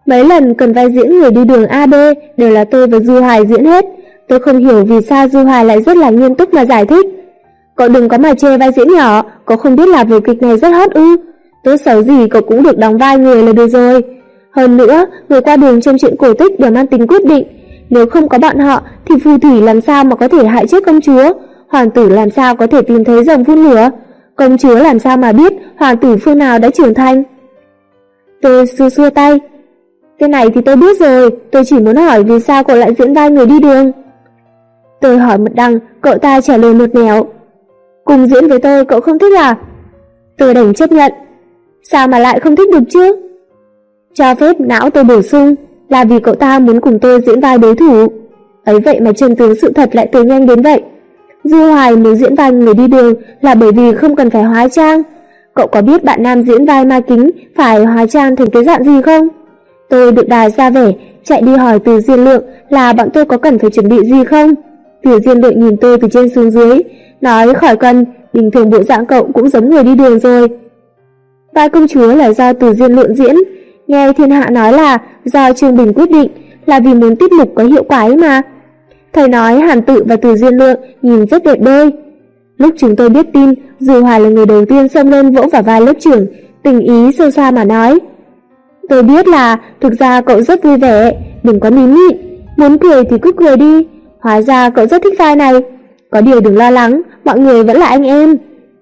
Mấy lần cần vai diễn người đi đường AB đều là tôi và Du Hoài diễn hết. Tôi không hiểu vì sao Du Hoài lại rất là nghiêm túc mà giải thích. Cậu đừng có mà chê vai diễn nhỏ, cậu không biết là vở kịch này rất hot ư? Tốt xấu gì cậu cũng được đóng vai người là được rồi. Hơn nữa, người qua đường trong chuyện cổ tích đều mang tính quyết định. Nếu không có bọn họ thì phù thủy làm sao mà có thể hại chết công chúa? Hoàng tử làm sao có thể tìm thấy rồng phun lửa? Công chúa làm sao mà biết hoàng tử phương nào đã trưởng thành? Tôi xua tay. Cái này thì tôi biết rồi, tôi chỉ muốn hỏi vì sao cậu lại diễn vai người đi đường. Tôi hỏi Mật Đằng, cậu ta trả lời một nẻo. Cùng diễn với tôi cậu không thích à? Tôi đành chấp nhận. Sao mà lại không thích được chứ? Cho phép não tôi bổ sung là vì cậu ta muốn cùng tôi diễn vai đối thủ. Ấy vậy mà chân tướng sự thật lại tới nhanh đến vậy. Du Hoài muốn diễn vai người đi đường là bởi vì không cần phải hóa trang. Cậu có biết bạn nam diễn vai ma kính phải hóa trang thành cái dạng gì không? Tôi được đài ra vẻ, chạy đi hỏi Từ Diên Lượng là bọn tôi có cần phải chuẩn bị gì không? Từ Diên Lượng nhìn tôi từ trên xuống dưới, nói khỏi cần, bình thường bộ dạng cậu cũng giống người đi đường rồi. Vai công chúa là do Từ Diên Lượng diễn, nghe thiên hạ nói là do Trương Bình quyết định, là vì muốn tiết mục có hiệu quả ấy mà. Thầy nói Hàn Tự và Từ Diên Lượng nhìn rất đẹp đôi. Lúc chúng tôi biết tin, Du Hoài là người đầu tiên xông lên vỗ vào vai lớp trưởng, tình ý sâu xa mà nói. Tôi biết là thực ra cậu rất vui vẻ, đừng có nín nhịn, muốn cười thì cứ cười đi. Hóa ra cậu rất thích vai này. Có điều đừng lo lắng, mọi người vẫn là anh em.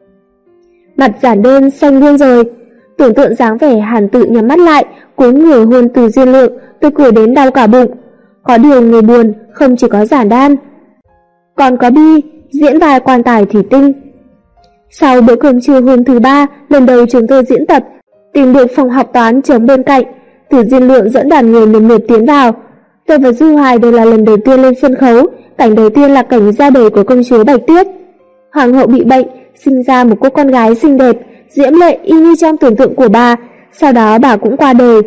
Mặt giản đơn xanh luôn rồi. Tưởng tượng dáng vẻ Hàn Tự nhắm mắt lại, cúi người hôn Từ Diên Lượng, tôi cười đến đau cả bụng. Có điều người buồn không chỉ có Giản Đan, còn có Bi diễn vai quan tài thủy tinh. Sau bữa cơm trưa hôm thứ 3, lần đầu chúng tôi diễn tập, tìm được phòng học toán trống bên cạnh. Từ Diên Lượng dẫn đoàn người lần lượt tiến vào. Tôi và Du Hoài đều là lần đầu tiên lên sân khấu. Cảnh đầu tiên là cảnh ra đời của công chúa Bạch Tuyết. Hoàng hậu bị bệnh, sinh ra một cô con gái xinh đẹp, diễm lệ y như trong tưởng tượng của bà. Sau đó bà cũng qua đời.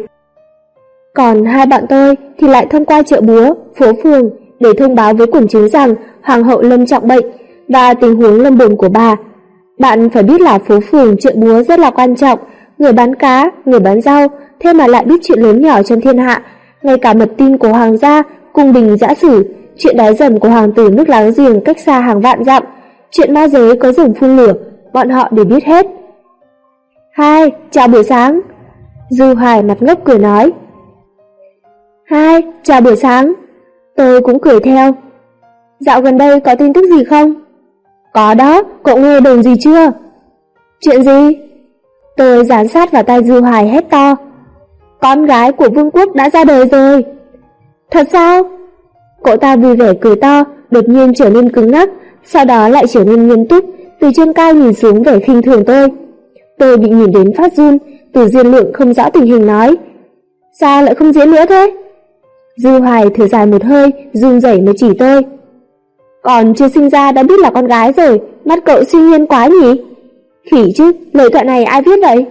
Còn hai bạn tôi thì lại thông qua chợ búa, phố phường để thông báo với quần chúng rằng hoàng hậu lâm trọng bệnh và tình huống lâm bồn của bà. Bạn phải biết là phố phường, chợ búa rất là quan trọng. Người bán cá, người bán rau, thế mà lại biết chuyện lớn nhỏ trong thiên hạ. Ngay cả mật tin của hoàng gia, cung đình dã sử, chuyện đái dầm của hoàng tử nước láng giềng cách xa hàng vạn dặm, chuyện ma giới có rừng phun lửa, bọn họ đều biết hết. Hai, chào buổi sáng. Du Hoài mặt ngốc cười nói. Hai, chào buổi sáng. Tôi cũng cười theo. Dạo gần đây có tin tức gì không? Có đó, cậu nghe đồn gì chưa? Chuyện gì? Tôi dán sát vào tai Du Hoài hét to. Con gái của vương quốc đã ra đời rồi. Thật sao? Cậu ta vui vẻ cười to, đột nhiên trở nên cứng ngắc, sau đó lại trở nên nghiêm túc, từ trên cao nhìn xuống vẻ khinh thường tôi. Tôi bị nhìn đến phát run. Từ Diên Lượng không rõ tình hình nói. Sao lại không diễn nữa thế? Du Hoài thở dài một hơi, run rẩy mới chỉ tôi. Còn chưa sinh ra đã biết là con gái rồi, mắt cậu suy nhiên quá nhỉ? Khỉ chứ, lời thoại này ai viết vậy?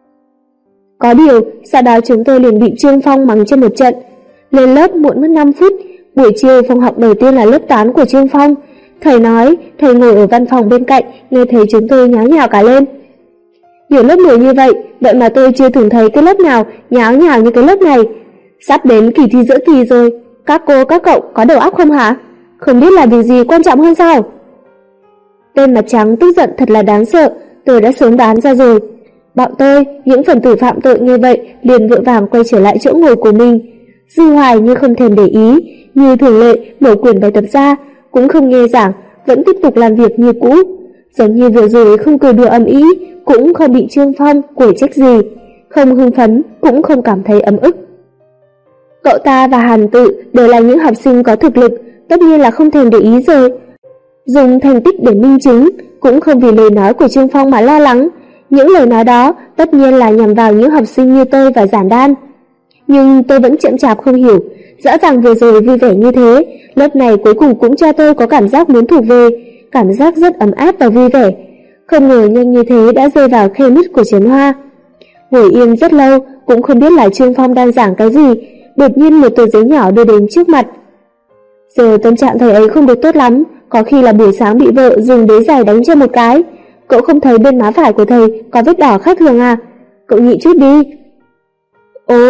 Có điều, sau đó chúng tôi liền bị Trương Phong mắng cho một trận. Lên lớp muộn mất 5 phút, buổi chiều phòng học đầu tiên là lớp toán của Trương Phong. Thầy nói, thầy ngồi ở văn phòng bên cạnh, nghe thấy chúng tôi nháo nhào cả lên. Nhiều lớp 10 như vậy, vậy mà tôi chưa từng thấy cái lớp nào nháo nhào như cái lớp này. Sắp đến kỳ thi giữa kỳ rồi, các cô các cậu có đầu óc không hả? Không biết là việc gì quan trọng hơn sao? Tên mặt trắng tức giận thật là đáng sợ, tôi đã sớm đoán ra rồi. Bọn tôi, những phần tử phạm tội như vậy, liền vội vàng quay trở lại chỗ ngồi của mình. Du Hoài như không thèm để ý, như thường lệ mở quyển bài tập ra, cũng không nghe giảng, vẫn tiếp tục làm việc như cũ. Giống như vừa rồi không cười đùa ầm ĩ, cũng không bị Trương Phong quở trách gì, không hưng phấn, cũng không cảm thấy ấm ức. Cậu ta và Hàn Tự đều là những học sinh có thực lực, tất nhiên là không thèm để ý rồi. Dùng thành tích để minh chứng, cũng không vì lời nói của Trương Phong mà lo lắng. Những lời nói đó tất nhiên là nhằm vào những học sinh như tôi và Giản Đan. Nhưng tôi vẫn chậm chạp không hiểu, rõ ràng vừa rồi vui vẻ như thế, lớp này cuối cùng cũng cho tôi có cảm giác muốn thuộc về, cảm giác rất ấm áp và vui vẻ. Không ngờ nhanh như thế đã rơi vào khe nứt của Trấn Hoa. Ngồi yên rất lâu, cũng không biết là Trương Phong đang giảng cái gì, đột nhiên một tờ giấy nhỏ đưa đến trước mặt. Giờ tâm trạng thầy ấy không được tốt lắm, có khi là buổi sáng bị vợ dùng đế giày đánh cho một cái. Cậu không thấy bên má phải của thầy có vết đỏ khác thường à? Cậu nhịn chút đi. Ồ,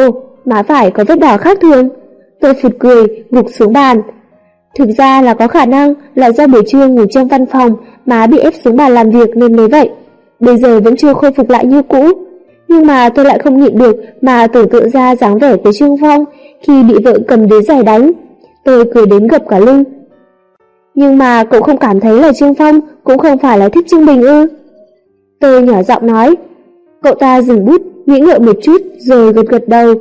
má phải có vết đỏ khác thường. Tôi phụt cười, gục xuống bàn. Thực ra là có khả năng là do buổi trưa ngủ trong văn phòng, má bị ép xuống bàn làm việc nên mới vậy. Bây giờ vẫn chưa khôi phục lại như cũ. Nhưng mà tôi lại không nhịn được mà tưởng tượng ra dáng vẻ của Trương Phong khi bị vợ cầm đế giày đánh. Tôi cười đến gập cả lưng. Nhưng mà cậu không cảm thấy là Trương Phong cũng không phải là thích Trương Bình ư? Tôi nhỏ giọng nói. Cậu ta dừng bút, nghĩ ngợi một chút rồi gật gật đầu.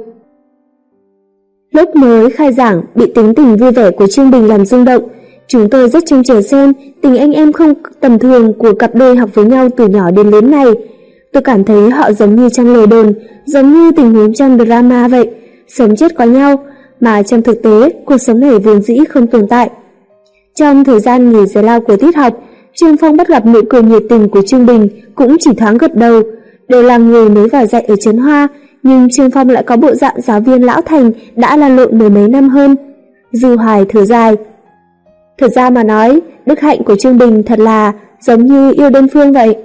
Lúc mới khai giảng bị tính tình vui vẻ của Trương Bình làm rung động. Chúng tôi rất trông chờ xem tình anh em không tầm thường của cặp đôi học với nhau từ nhỏ đến lớn này. Tôi cảm thấy họ giống như trong lời đồn, giống như tình huống trong drama vậy, sống chết có nhau, mà trong thực tế cuộc sống này vốn dĩ không tồn tại. Trong thời gian nghỉ giải lao của tiết học, Trương Phong bắt gặp nụ cười nhiệt tình của Trương Bình, cũng chỉ thoáng gật đầu. Đều là người mới vào dạy ở Trấn Hoa, nhưng Trương Phong lại có bộ dạng giáo viên lão thành đã lăn lộn mười mấy năm hơn. Dư Hoài thở dài. Thật ra mà nói, đức hạnh của Trương Bình thật là giống như yêu đơn phương vậy.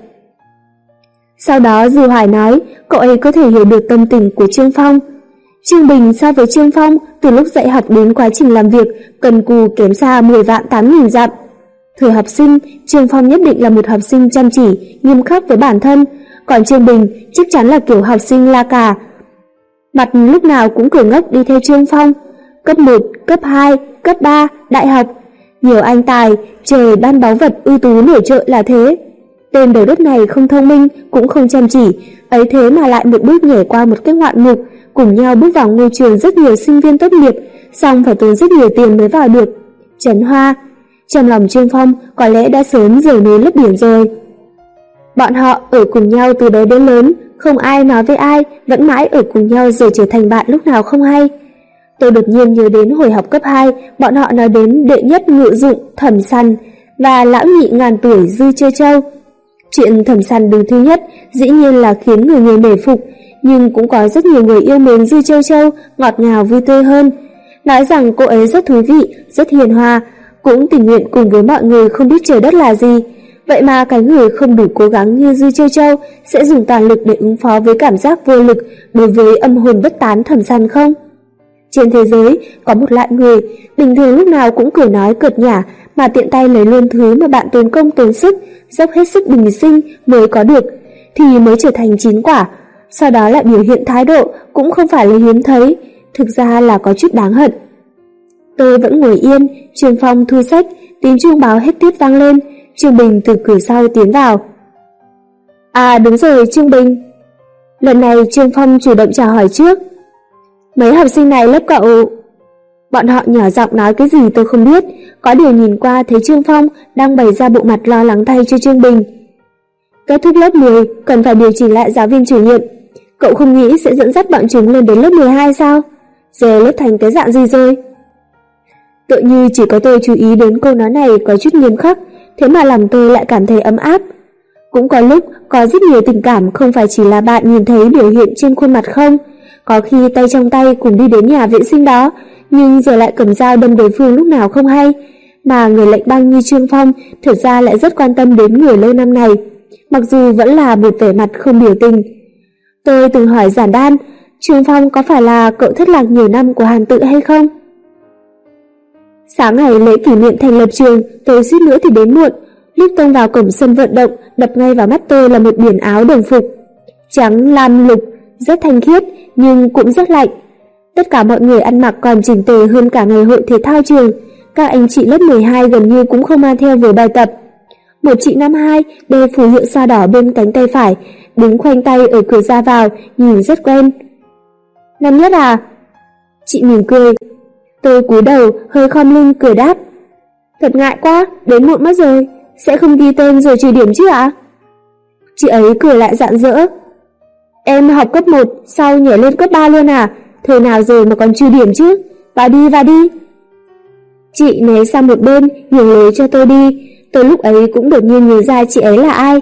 Sau đó Dư Hoài nói cậu ấy có thể hiểu được tâm tình của Trương Phong. Trương Bình so với Trương Phong từ lúc dạy học đến quá trình làm việc cần cù kém xa 10 vạn 8.000 dặm. Thời học sinh, Trương Phong nhất định là một học sinh chăm chỉ, nghiêm khắc với bản thân, còn Trương Bình chắc chắn là kiểu học sinh la cà. Mặt lúc nào cũng cười ngốc đi theo Trương Phong. Cấp 1, cấp 2, cấp 3, đại học, nhiều anh tài, trời ban báu vật ưu tú nổi trội là thế. Tên đầu đất này không thông minh, cũng không chăm chỉ, ấy thế mà lại một bước nhảy qua một cái ngoạn mục, cùng nhau bước vào ngôi trường rất nhiều sinh viên tốt nghiệp, xong phải tốn rất nhiều tiền mới vào được. Trấn Hoa. Trong lòng Trương Phong có lẽ đã sớm rời núi lấp biển rồi. Bọn họ ở cùng nhau từ bé đến lớn, không ai nói với ai, vẫn mãi ở cùng nhau rồi trở thành bạn lúc nào không hay. Tôi đột nhiên nhớ đến hồi học cấp 2, bọn họ nói đến đệ nhất ngự dụng Thẩm Săn và lão nhị ngàn tuổi Dư Chơi Châu. Chuyện Thẩm Săn đứng thứ nhất dĩ nhiên là khiến người người nể phục, nhưng cũng có rất nhiều người yêu mến Dư Châu Châu, ngọt ngào vui tươi hơn. Nói rằng cô ấy rất thú vị, rất hiền hòa, cũng tình nguyện cùng với mọi người không biết trời đất là gì. Vậy mà cái người không đủ cố gắng như Dư Châu Châu sẽ dùng toàn lực để ứng phó với cảm giác vô lực đối với âm hồn bất tán Thẩm Săn không? Trên thế giới có một loại người bình thường lúc nào cũng cười nói cợt nhả mà tiện tay lấy luôn thứ mà bạn tốn công tốn sức, dốc hết sức bình sinh mới có được thì mới trở thành chín quả, sau đó lại biểu hiện thái độ cũng không phải là hiếm thấy, thực ra là có chút đáng hận. Tôi vẫn ngồi yên, Trương Phong thu sách, tiếng chuông báo hết tiết vang lên, Trương Bình từ cửa sau tiến vào. À đúng rồi Trương Bình. Lần này Trương Phong chủ động chào hỏi trước. Mấy học sinh này lớp cậu? Bọn họ nhỏ giọng nói cái gì tôi không biết, có điều nhìn qua thấy Trương Phong đang bày ra bộ mặt lo lắng thay cho Trương Bình. Kết thúc lớp 10 cần phải điều chỉnh lại giáo viên chủ nhiệm. Cậu không nghĩ sẽ dẫn dắt bọn chúng lên đến lớp 12 sao? Giờ lớp thành cái dạng gì rồi? Tự như chỉ có tôi chú ý đến câu nói này có chút nghiêm khắc, thế mà lòng tôi lại cảm thấy ấm áp. Cũng có lúc có rất nhiều tình cảm không phải chỉ là bạn nhìn thấy biểu hiện trên khuôn mặt không, có khi tay trong tay cùng đi đến nhà vệ sinh đó, nhưng giờ lại cầm dao đâm đối phương lúc nào không hay. Mà người lệnh băng như Trương Phong thực ra lại rất quan tâm đến người lâu năm này, mặc dù vẫn là một vẻ mặt không biểu tình. Tôi từng hỏi giản đan, Trương Phong có phải là cậu thất lạc nhiều năm của Hàn Tự hay không? Sáng ngày lễ kỷ niệm thành lập trường, tôi suýt nữa thì đến muộn. Lúc tông vào cổng sân vận động, đập ngay vào mắt tôi là một biển áo đồng phục trắng lam lục, rất thanh khiết nhưng cũng rất lạnh. Tất cả mọi người ăn mặc còn chỉnh tề hơn cả ngày hội thể thao trường. Các anh chị lớp 12 gần như cũng không mang theo vở bài tập. Một chị năm 2 đeo phù hiệu sao đỏ bên cánh tay phải, đứng khoanh tay ở cửa ra vào, nhìn rất quen. Năm nhất à? Chị mỉm cười. Tôi cúi đầu, hơi khom lưng cười đáp. Thật ngại quá, đến muộn mất rồi, sẽ không ghi tên rồi trừ điểm chứ ạ? Chị ấy cười lại rạng rỡ. Em học cấp 1, sau nhảy lên cấp 3 luôn à? Thời nào rồi mà còn trừ điểm chứ? Vào đi. Chị né sang một bên, nhường lối cho tôi đi. Tôi lúc ấy cũng đột nhiên nhớ ra chị ấy là ai.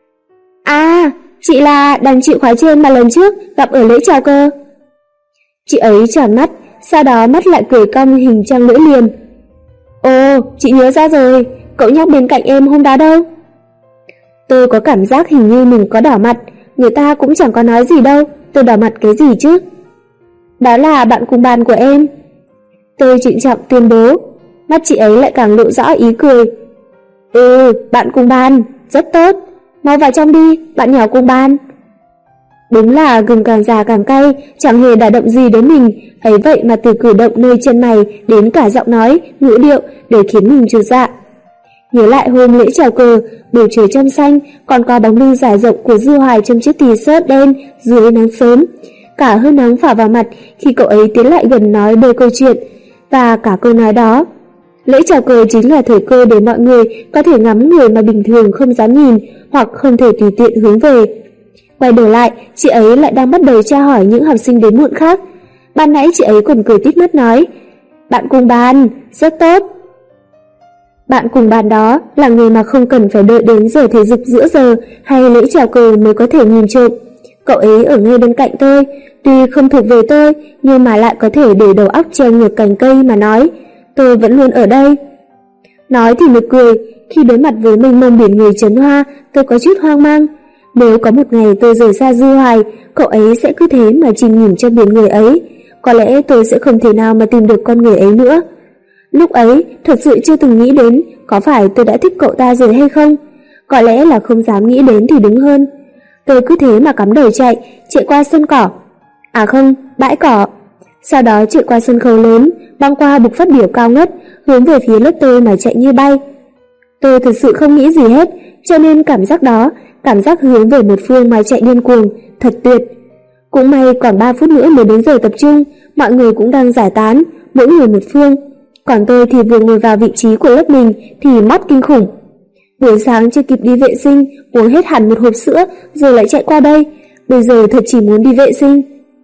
À, chị là đàn chị khóa trên mà lần trước gặp ở lễ chào cơ. Chị ấy tròn mắt, sau đó mắt lại cười cong hình trăng lưỡi liềm. Ồ, chị nhớ ra rồi, cậu nhóc bên cạnh em hôm đó đâu? Tôi có cảm giác hình như mình có đỏ mặt, người ta cũng chẳng có nói gì đâu, tôi đỏ mặt cái gì chứ? Đó là bạn cùng bàn của em. Tôi trịnh trọng tuyên bố. Mắt chị ấy lại càng lộ rõ ý cười. Bạn cùng bàn, rất tốt. Mau vào trong đi, bạn nhỏ cùng bàn. Đúng là gừng càng già càng cay, chẳng hề đả động gì đến mình, ấy vậy mà từ cử động nơi chân mày đến cả giọng nói, ngữ điệu đều khiến mình chột dạ. Nhớ lại hôm lễ chào cờ, bầu trời trong xanh, còn có bóng lưng dài rộng của Dư Hoài trong chiếc t-shirt đen dưới nắng sớm. Cả hơi nóng phả vào mặt khi cậu ấy tiến lại gần nói đôi câu chuyện, và cả câu nói đó. Lễ chào cờ chính là thời cơ để mọi người có thể ngắm người mà bình thường không dám nhìn hoặc không thể tùy tiện hướng về. Quay đầu lại, chị ấy lại đang bắt đầu tra hỏi những học sinh đến muộn khác. Ban nãy chị ấy còn cười tít mắt nói, bạn cùng bàn, rất tốt. Bạn cùng bàn đó là người mà không cần phải đợi đến giờ thể dục giữa giờ hay lễ chào cờ mới có thể nhìn trộm. Cậu ấy ở ngay bên cạnh tôi, tuy không thuộc về tôi nhưng mà lại có thể để đầu óc treo ngược cành cây mà nói, tôi vẫn luôn ở đây. Nói thì nực cười, khi đối mặt với mênh mông biển người Trấn Hoa, tôi có chút hoang mang. Nếu có một ngày tôi rời xa Dư Hoài, cậu ấy sẽ cứ thế mà chìm nghỉm trong biển người ấy. Có lẽ tôi sẽ không thể nào mà tìm được con người ấy nữa. Lúc ấy, thật sự chưa từng nghĩ đến có phải tôi đã thích cậu ta rồi hay không. Có lẽ là không dám nghĩ đến thì đúng hơn. Tôi cứ thế mà cắm đầu chạy qua sân cỏ. À không, bãi cỏ. Sau đó chạy qua sân khấu lớn, băng qua bục phát biểu cao ngất, hướng về phía lớp tôi mà chạy như bay. Tôi thật sự không nghĩ gì hết, cho nên cảm giác đó, cảm giác hướng về một phương mà chạy điên cuồng, thật tuyệt. Cũng may còn 3 phút nữa mới đến giờ tập trung, mọi người cũng đang giải tán, mỗi người một phương. Còn tôi thì vừa ngồi vào vị trí của lớp mình thì mót kinh khủng. Buổi sáng chưa kịp đi vệ sinh, uống hết hẳn một hộp sữa rồi lại chạy qua đây, bây giờ thật chỉ muốn đi vệ sinh.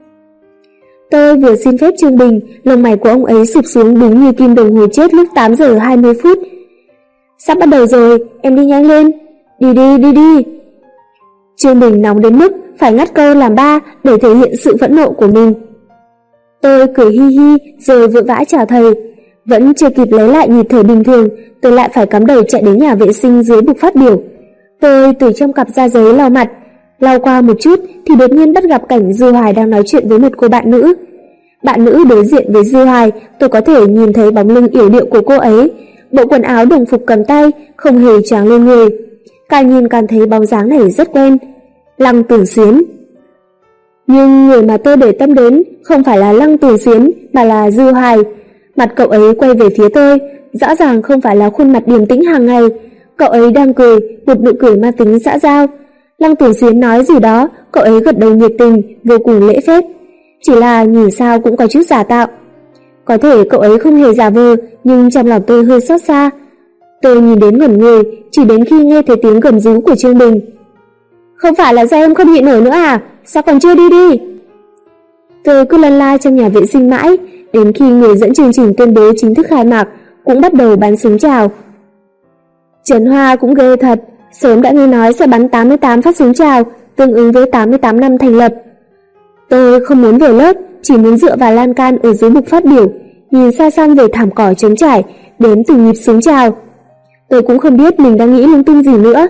Tôi vừa xin phép Trương Bình, lông mày của ông ấy sụp xuống đúng như kim đồng hồ chết lúc 8 giờ 20 phút. Sắp bắt đầu rồi, em đi nhanh lên. Đi đi. Trương Bình nóng đến mức phải ngắt câu làm 3 để thể hiện sự phẫn nộ của mình. Tôi cười hi hi rồi vội vã chào thầy. Vẫn chưa kịp lấy lại nhịp thở bình thường, tôi lại phải cắm đầu chạy đến nhà vệ sinh dưới bục phát biểu. Tôi từ trong cặp da giấy lau mặt, lau qua một chút thì đột nhiên bắt gặp cảnh Dư Hoài đang nói chuyện với một cô bạn nữ. Bạn nữ đối diện với Dư Hoài, tôi có thể nhìn thấy bóng lưng yểu điệu của cô ấy, bộ quần áo đồng phục cầm tay không hề choàng lên người. Càng nhìn càng thấy bóng dáng này rất quen, Lăng Tưởng Xuyến. Nhưng người mà tôi để tâm đến không phải là Lăng Tưởng Xuyến mà là Dư Hoài. Mặt cậu ấy quay về phía tôi, rõ ràng không phải là khuôn mặt điềm tĩnh hàng ngày. Cậu ấy đang cười, một nụ cười mang tính xã giao. Lăng Tưởng Xuyến nói gì đó, cậu ấy gật đầu nhiệt tình, vô cùng lễ phép. Chỉ là nhìn sao cũng có chút giả tạo. Có thể cậu ấy không hề giả vờ, nhưng trong lòng tôi hơi xót xa. Tôi nhìn đến ngẩn người, chỉ đến khi nghe thấy tiếng gầm rú của Trương Bình. Không phải là do em không nhịn nổi nữa à? Sao còn chưa đi? Tôi cứ lân la trong nhà vệ sinh mãi, đến khi người dẫn chương trình tuyên bố chính thức khai mạc, cũng bắt đầu bắn súng chào. Trấn Hoa cũng ghê thật, sớm đã nghe nói sẽ bắn 88 phát súng chào, tương ứng với 88 năm thành lập. Tôi không muốn về lớp, chỉ muốn dựa vào lan can ở dưới bục phát biểu, nhìn xa xăm về thảm cỏ trống trải, đếm từng nhịp súng chào. Tôi cũng không biết mình đang nghĩ lung tung gì nữa.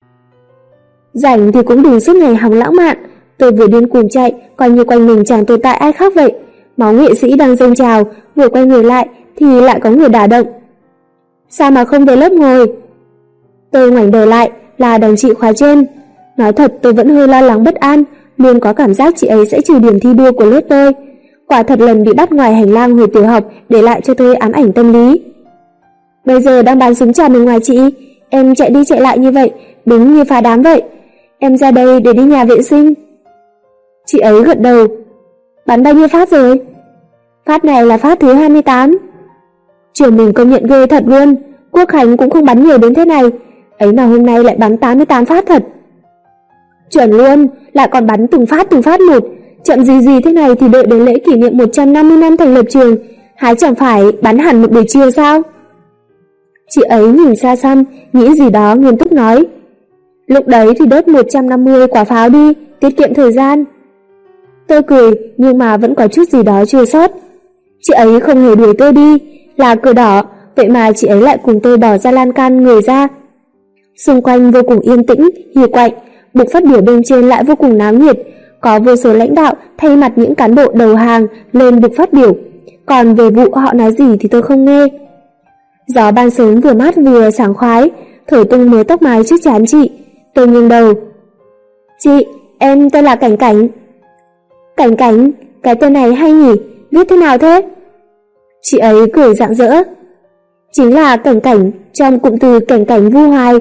Rảnh thì cũng đừng suốt ngày hòng lãng mạn. Tôi vừa điên cuồng chạy, coi như quanh mình chẳng tồn tại ai khác vậy. Máu nghệ sĩ đang dâng trào, vừa quay người lại thì lại có người đả động. Sao mà không về lớp ngồi? Tôi ngoảnh đầu lại là đồng chị khóa trên. Nói thật tôi vẫn hơi lo lắng bất an, luôn có cảm giác chị ấy sẽ trừ điểm thi đua của lớp tôi. Quả thật lần bị bắt ngoài hành lang hồi tiểu học để lại cho tôi ám ảnh tâm lý. Bây giờ đang bắn súng chào bên ngoài chị, em chạy đi chạy lại như vậy, đúng như phá đám vậy. Em ra đây để đi nhà vệ sinh. Chị ấy gật đầu. Bắn bao nhiêu phát rồi? Phát này là phát thứ 28. Trường mình công nhận ghê thật luôn, Quốc Khánh cũng không bắn nhiều đến thế này, ấy mà hôm nay lại bắn 88 phát thật. Chuẩn luôn, lại còn bắn từng phát một. Trận gì thế này thì đợi đến lễ kỷ niệm 150 năm thành lập trường, hái chẳng phải bắn hẳn một buổi chiều sao? Chị ấy nhìn xa xăm, nghĩ gì đó nghiêm túc nói. Lúc đấy thì đốt 150 quả pháo đi, tiết kiệm thời gian. Tôi cười nhưng mà vẫn có chút gì đó chưa sót. Chị ấy không hề đuổi tôi đi, là cờ đỏ, vậy mà chị ấy lại cùng tôi bỏ ra lan can người ra. Xung quanh vô cùng yên tĩnh, hì quạnh, bục phát biểu bên trên lại vô cùng náo nhiệt, có vô số lãnh đạo thay mặt những cán bộ đầu hàng lên bục phát biểu, còn về vụ họ nói gì thì tôi không nghe. Gió ban sớm vừa mát vừa sảng khoái, thổi tung mớ tóc mái trước trán chị. Tôi nghiêng đầu. Chị, em tên là Cảnh Cảnh. Cảnh Cảnh, cái tên này hay nhỉ, viết thế nào thế? Chị ấy cười rạng rỡ. Chính là Cảnh Cảnh trong cụm từ Cảnh Cảnh Vu Hoài.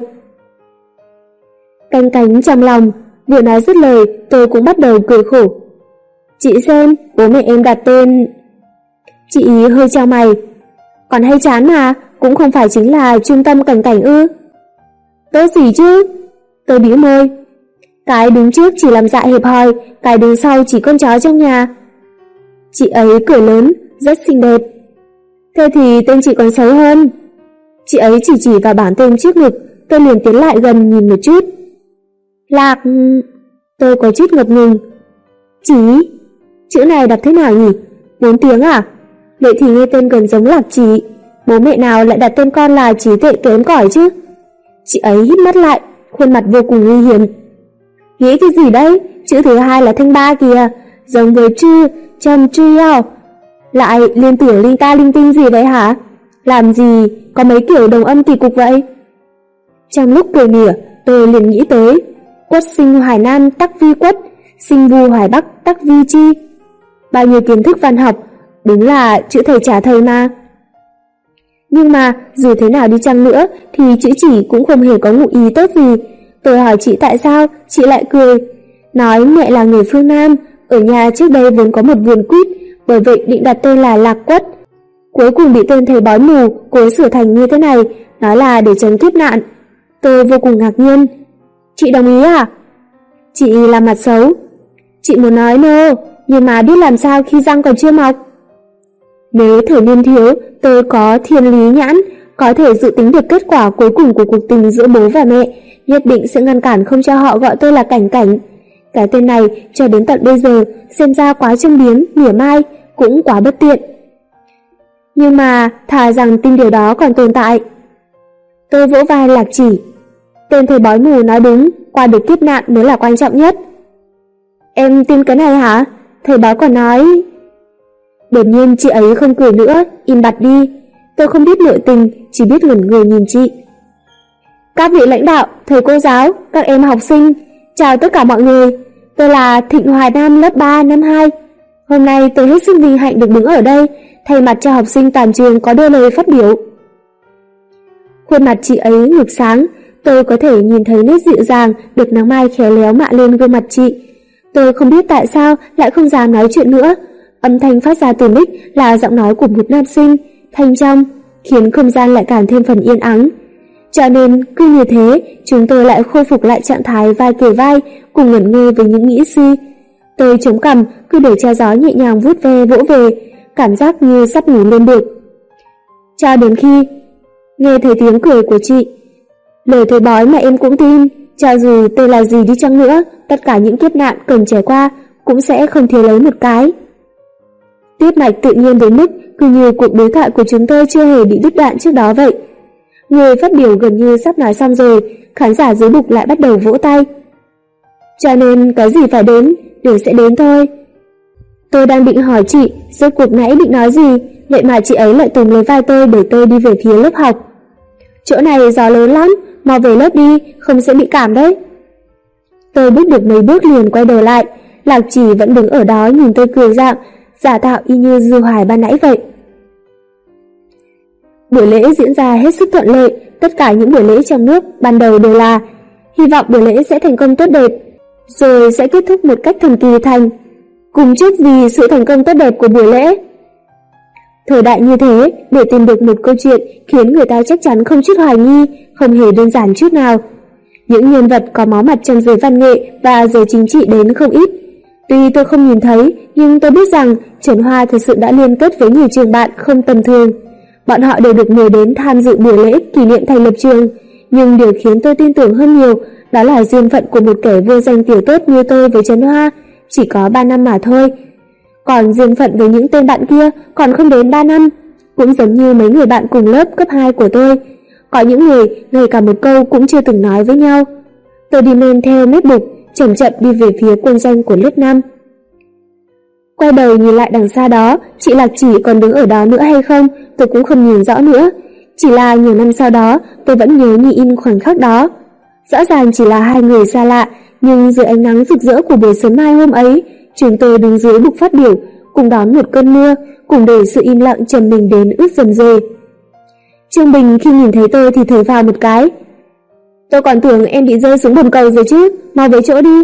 Canh cánh trong lòng, vừa nói dứt lời tôi cũng bắt đầu cười khổ. Chị xem, bố mẹ em đặt tên... Chị ý hơi chau mày. Còn hay chán mà, cũng không phải chính là Trung tâm Cảnh Cảnh ư? Tốt gì chứ? Tôi bĩu môi. Cái đứng trước chỉ làm dạ hẹp hòi, cái đứng sau chỉ con chó trong nhà. Chị ấy cười lớn, rất xinh đẹp. Thế thì tên chị còn xấu hơn. Chị ấy chỉ vào bảng tên trước ngực. Tôi liền tiến lại gần nhìn một chút. Lạc... Tôi có chút ngập ngừng. Chí... Chữ này đọc thế nào nhỉ? 4 tiếng à? Vậy thì nghe tên gần giống Lạc Chí. Bố mẹ nào lại đặt tên con là trí tuệ kém cỏi chứ? Chị ấy hít mắt lại, khuôn mặt vô cùng nguy hiểm. Nghĩ cái gì đấy? Chữ thứ hai là thanh ba kìa, giống với trư, trầm triao. Lại liên tưởng linh ta linh tinh gì vậy hả? Làm gì có mấy kiểu đồng âm kỳ cục vậy? Trong lúc cười mỉa, tôi liền nghĩ tới quất sinh hoài nam tắc vi quất, sinh vu hoài bắc tắc vi chi. Bao nhiêu kiến thức văn học, đúng là chữ thầy trả thầy mà. Nhưng mà dù thế nào đi chăng nữa thì chữ chỉ cũng không hề có ngụ ý tốt gì. Tôi hỏi chị tại sao, chị lại cười. Nói mẹ là người phương Nam, ở nhà trước đây vốn có một vườn quýt, bởi vậy định đặt tên là Lạc Quất. Cuối cùng bị tên thầy bói mù cố sửa thành như thế này, nói là để tránh kiếp nạn. Tôi vô cùng ngạc nhiên. Chị đồng ý à? Chị làm mặt xấu. Chị muốn nói no, nhưng mà biết làm sao khi răng còn chưa mọc. Nếu thời niên thiếu tôi có thiên lý nhãn, có thể dự tính được kết quả cuối cùng của cuộc tình giữa bố và mẹ, nhất định sẽ ngăn cản không cho họ gọi tôi là Cảnh Cảnh. Cái tên này cho đến tận bây giờ xem ra quá châm biếm, mỉa mai, cũng quá bất tiện. Nhưng mà thà rằng tin điều đó còn tồn tại. Tôi vỗ vai Lạc Chỉ. Tên thầy bói mù nói đúng, qua được kiếp nạn mới là quan trọng nhất. Em tin cái này hả? Thầy bói còn nói... Đột nhiên chị ấy không cười nữa, im bặt đi. Tôi không biết nội tình, chỉ biết ngẩn người nhìn chị. Các vị lãnh đạo, thầy cô giáo, các em học sinh, chào tất cả mọi người. Tôi là Thịnh Hoài Nam lớp 3 năm 2. Hôm nay tôi hết sức vinh hạnh được đứng ở đây, thay mặt cho học sinh toàn trường có đôi lời phát biểu. Khuôn mặt chị ấy ngực sáng, tôi có thể nhìn thấy nét dịu dàng được nắng mai khéo léo mạ lên gương mặt chị. Tôi không biết tại sao lại không dám nói chuyện nữa. Âm thanh phát ra từ mic là giọng nói của một nam sinh, thanh trong, khiến không gian lại càng thêm phần yên ắng. Cho nên cứ như thế, chúng tôi lại khôi phục lại trạng thái vai kề vai, cùng ngẩn ngơ với những nghĩ suy. Tôi chống cằm, cứ để cho gió nhẹ nhàng vuốt ve vỗ về, cảm giác như sắp ngủ luôn được. Cho đến khi nghe thấy tiếng cười của chị. Lời thầy bói mà em cũng tin, cho dù tên là gì đi chăng nữa, tất cả những kiếp nạn cần trải qua cũng sẽ không thiếu lấy một cái. Tiếp mạch tự nhiên đến mức cứ như cuộc đối thoại của chúng tôi chưa hề bị đứt đoạn trước đó vậy. Người phát biểu gần như sắp nói xong rồi, khán giả dưới bục lại bắt đầu vỗ tay. Cho nên cái gì phải đến, đều sẽ đến thôi. Tôi đang định hỏi chị, rốt cuộc nãy định nói gì, vậy mà chị ấy lại túm lấy vai tôi để tôi đi về phía lớp học. Chỗ này gió lớn lắm, mau về lớp đi, không sẽ bị cảm đấy. Tôi bước được mấy bước liền quay đầu lại, Lạc Chỉ vẫn đứng ở đó nhìn tôi cười dạng, giả tạo y như Dư Hoài ban nãy vậy. Buổi lễ diễn ra hết sức thuận lợi, tất cả những buổi lễ trong nước ban đầu đều là hy vọng buổi lễ sẽ thành công tốt đẹp, rồi sẽ kết thúc một cách thần kỳ thành. Cùng chúc vì sự thành công tốt đẹp của buổi lễ. Thời đại như thế, để tìm được một câu chuyện khiến người ta chắc chắn không chút hoài nghi, không hề đơn giản chút nào. Những nhân vật có máu mặt trong giới văn nghệ và giới chính trị đến không ít. Tuy tôi không nhìn thấy, nhưng tôi biết rằng Trần Hoa thực sự đã liên kết với nhiều trường bạn không tầm thường. Bọn họ đều được mời đến tham dự buổi lễ kỷ niệm thành lập trường, nhưng điều khiến tôi tin tưởng hơn nhiều đó là duyên phận của một kẻ vô danh tiểu tốt như tôi với Trần Hoa chỉ có 3 năm mà thôi. Còn duyên phận với những tên bạn kia còn không đến 3 năm, cũng giống như mấy người bạn cùng lớp cấp 2 của tôi. Có những người ngay cả một câu cũng chưa từng nói với nhau. Tôi đi men theo nét bục, chậm chậm đi về phía quân doanh của lớp 5. Quay đầu nhìn lại đằng xa đó, chị Lạc Chỉ còn đứng ở đó nữa hay không, tôi cũng không nhìn rõ nữa. Chỉ là nhiều năm sau đó, tôi vẫn nhớ như in khoảnh khắc đó. Rõ ràng chỉ là hai người xa lạ, nhưng dưới ánh nắng rực rỡ của buổi sớm mai hôm ấy, chúng tôi đứng dưới bục phát biểu, cùng đón một cơn mưa, cùng để sự im lặng trầm mình đến ướt dầm dề. Trương Bình khi nhìn thấy tôi thì thở phào một cái. Tôi còn tưởng em bị rơi xuống bồn cầu rồi chứ, mau về chỗ đi.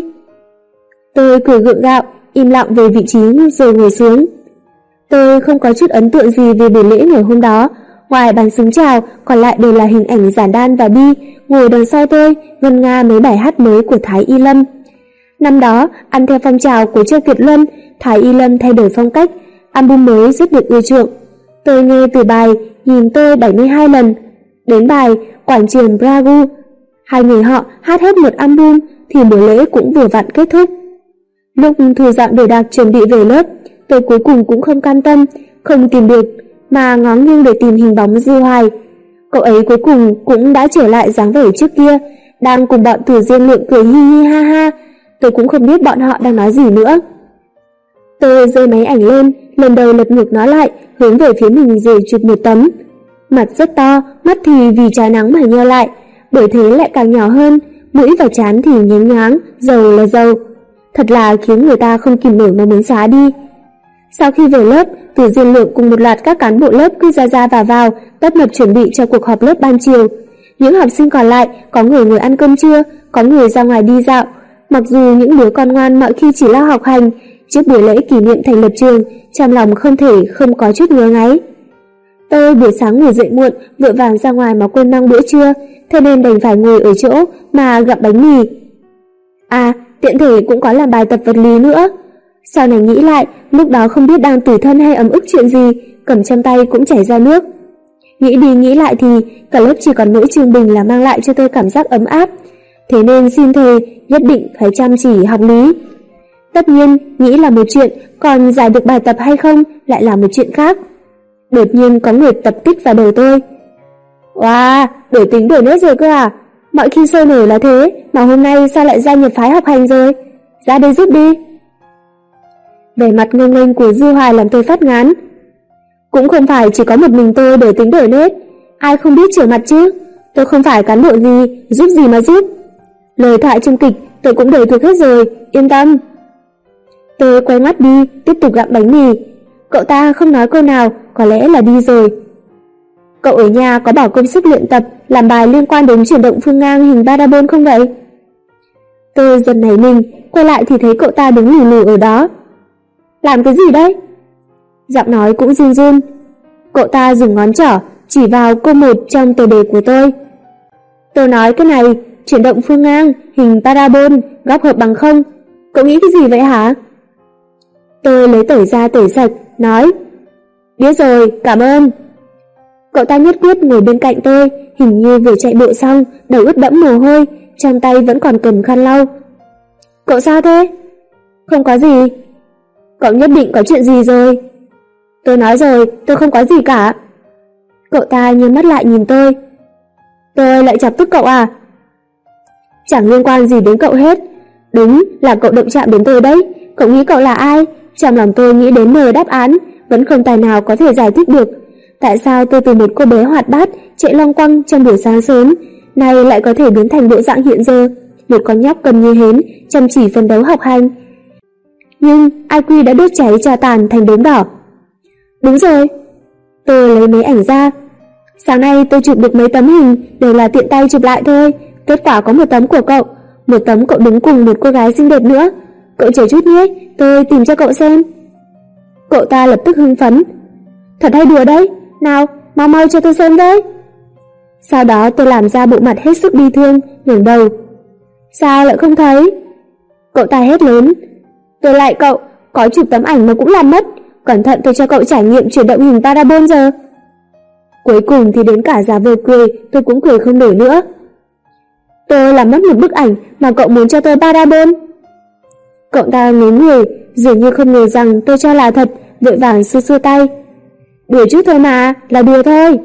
Tôi cười gượng gạo, im lặng về vị trí rồi ngồi xuống. Tôi không có chút ấn tượng gì về buổi lễ ngày hôm đó, ngoài bắn súng chào, còn lại đều là hình ảnh Giản Đan và Bi ngồi đằng sau tôi, ngân nga mấy bài hát mới của Thái Y Lâm. Năm đó, ăn theo phong trào của Châu Kiệt Luân, Thái Y Lâm thay đổi phong cách, album mới rất được ưa chuộng. Tôi nghe từ bài Nhìn tôi 72 lần đến bài Quảng trường Bragu. Hai người họ hát hết một album thì buổi lễ cũng vừa vặn kết thúc. Lúc thu dọn đồ đạc chuẩn bị về lớp, tôi cuối cùng cũng không cam tâm, không tìm được mà ngó nghiêng để tìm hình bóng Dư Hoài. Cậu ấy cuối cùng cũng đã trở lại dáng vẻ trước kia, đang cùng bọn Từ Diên Lượng cười hi hi ha ha. Tôi cũng không biết bọn họ đang nói gì nữa. Tôi giơ máy ảnh lên, lần đầu lật ngược nó lại, hướng về phía mình rồi chụp một tấm. Mặt rất to, mắt thì vì trái nắng mà nheo lại, bởi thế lại càng nhỏ hơn, mũi và trán thì nhánh nhoáng, dầu là dầu. Thật là khiến người ta không kìm nổi mà muốn xóa đi. Sau khi về lớp, Từ Diên Lượng cùng một loạt các cán bộ lớp cứ ra vào, tấp nập chuẩn bị cho cuộc họp lớp ban chiều. Những học sinh còn lại, có người ngồi ăn cơm trưa, có người ra ngoài đi dạo. Mặc dù những đứa con ngoan mọi khi chỉ lo học hành, trước buổi lễ kỷ niệm thành lập trường, trong lòng không thể không có chút ngứa ngáy. Tôi buổi sáng ngủ dậy muộn, vội vàng ra ngoài mà quên mang bữa trưa, thế nên đành phải ngồi ở chỗ mà gặm bánh mì. À, tiện thể cũng có làm bài tập vật lý nữa. Sau này nghĩ lại, lúc đó không biết đang tủi thân hay ấm ức chuyện gì, cầm trong tay cũng chảy ra nước. Nghĩ đi nghĩ lại thì cả lớp chỉ còn mỗi Trương Bình là mang lại cho tôi cảm giác ấm áp. Thế nên xin thề nhất định phải chăm chỉ học lý. Tất nhiên, nghĩ là một chuyện, còn giải được bài tập hay không lại là một chuyện khác. Đột nhiên có người tập kích vào đầu tôi. Wow, đổi tính đổi nét rồi cơ à? Mọi khi sôi nổi là thế, mà hôm nay sao lại gia nhập phái học hành rồi? Ra đây giúp đi. Vẻ mặt ngông nghênh của Dư Hoài làm tôi phát ngán. Cũng không phải chỉ có một mình tôi đổi tính đổi nét, ai không biết trở mặt chứ? Tôi không phải cán bộ gì, giúp gì mà giúp. Lời thoại trong kịch tôi cũng đều thuộc hết rồi, yên tâm. Tôi quay mắt đi, tiếp tục gặm bánh mì. Cậu ta không nói câu nào, có lẽ là đi rồi. Cậu ở nhà có bỏ công sức luyện tập, làm bài liên quan đến chuyển động phương ngang hình parabol không vậy? Tôi giật nảy mình, quay lại thì thấy cậu ta đứng lù lù ở đó. Làm cái gì đấy? Giọng nói cũng run run. Cậu ta dùng ngón trỏ chỉ vào câu 1 trong tờ đề của tôi. Tôi nói cái này, chuyển động phương ngang, hình parabol, góc hợp bằng 0. Cậu nghĩ cái gì vậy hả? Tôi lấy tẩy ra tẩy sạch, nói. Biết rồi, cảm ơn. Cậu ta nhất quyết ngồi bên cạnh tôi, hình như vừa chạy bộ xong, đầu ướt đẫm mồ hôi, trong tay vẫn còn cầm khăn lau. Cậu sao thế? Không có gì. Cậu nhất định có chuyện gì rồi? Tôi nói rồi, tôi không có gì cả. Cậu ta nhướng mắt lại nhìn tôi. Tôi lại chọc tức cậu à? Chẳng liên quan gì đến cậu hết. Đúng là cậu động chạm đến tôi đấy. Cậu nghĩ cậu là ai? Trong lòng tôi nghĩ đến nửa đáp án, vẫn không tài nào có thể giải thích được. Tại sao tôi từ một cô bé hoạt bát, chạy loanh quanh trong buổi sáng sớm, nay lại có thể biến thành bộ dạng hiện giờ, một con nhóc cầm như hến, chăm chỉ phấn đấu học hành. Nhưng IQ đã đốt cháy cho tàn thành đốm đỏ. Đúng rồi. Tôi lấy mấy ảnh ra. Sáng nay tôi chụp được mấy tấm hình, đều là tiện tay chụp lại thôi. Kết quả có một tấm của cậu, một tấm cậu đứng cùng một cô gái xinh đẹp nữa. Cậu chờ chút nhé, tôi tìm cho cậu xem. Cậu ta lập tức hưng phấn. Thật hay đùa đấy, nào, mau mau cho tôi xem với. Sau đó tôi làm ra bộ mặt hết sức bi thương, ngẩng đầu. Sao lại không thấy? Cậu ta hét lớn. Tôi lại cậu, có chụp tấm ảnh mà cũng làm mất. Cẩn thận tôi cho cậu trải nghiệm chuyển động hình parabol giờ. Cuối cùng thì đến cả giả vờ cười, tôi cũng cười không nổi nữa. Tôi làm mất một bức ảnh mà cậu muốn cho tôi parabol. Cậu ta ngớ người, dường như không ngờ rằng tôi cho là thật, vội vàng xua tay. Đùa chút thôi mà, là đùa thôi.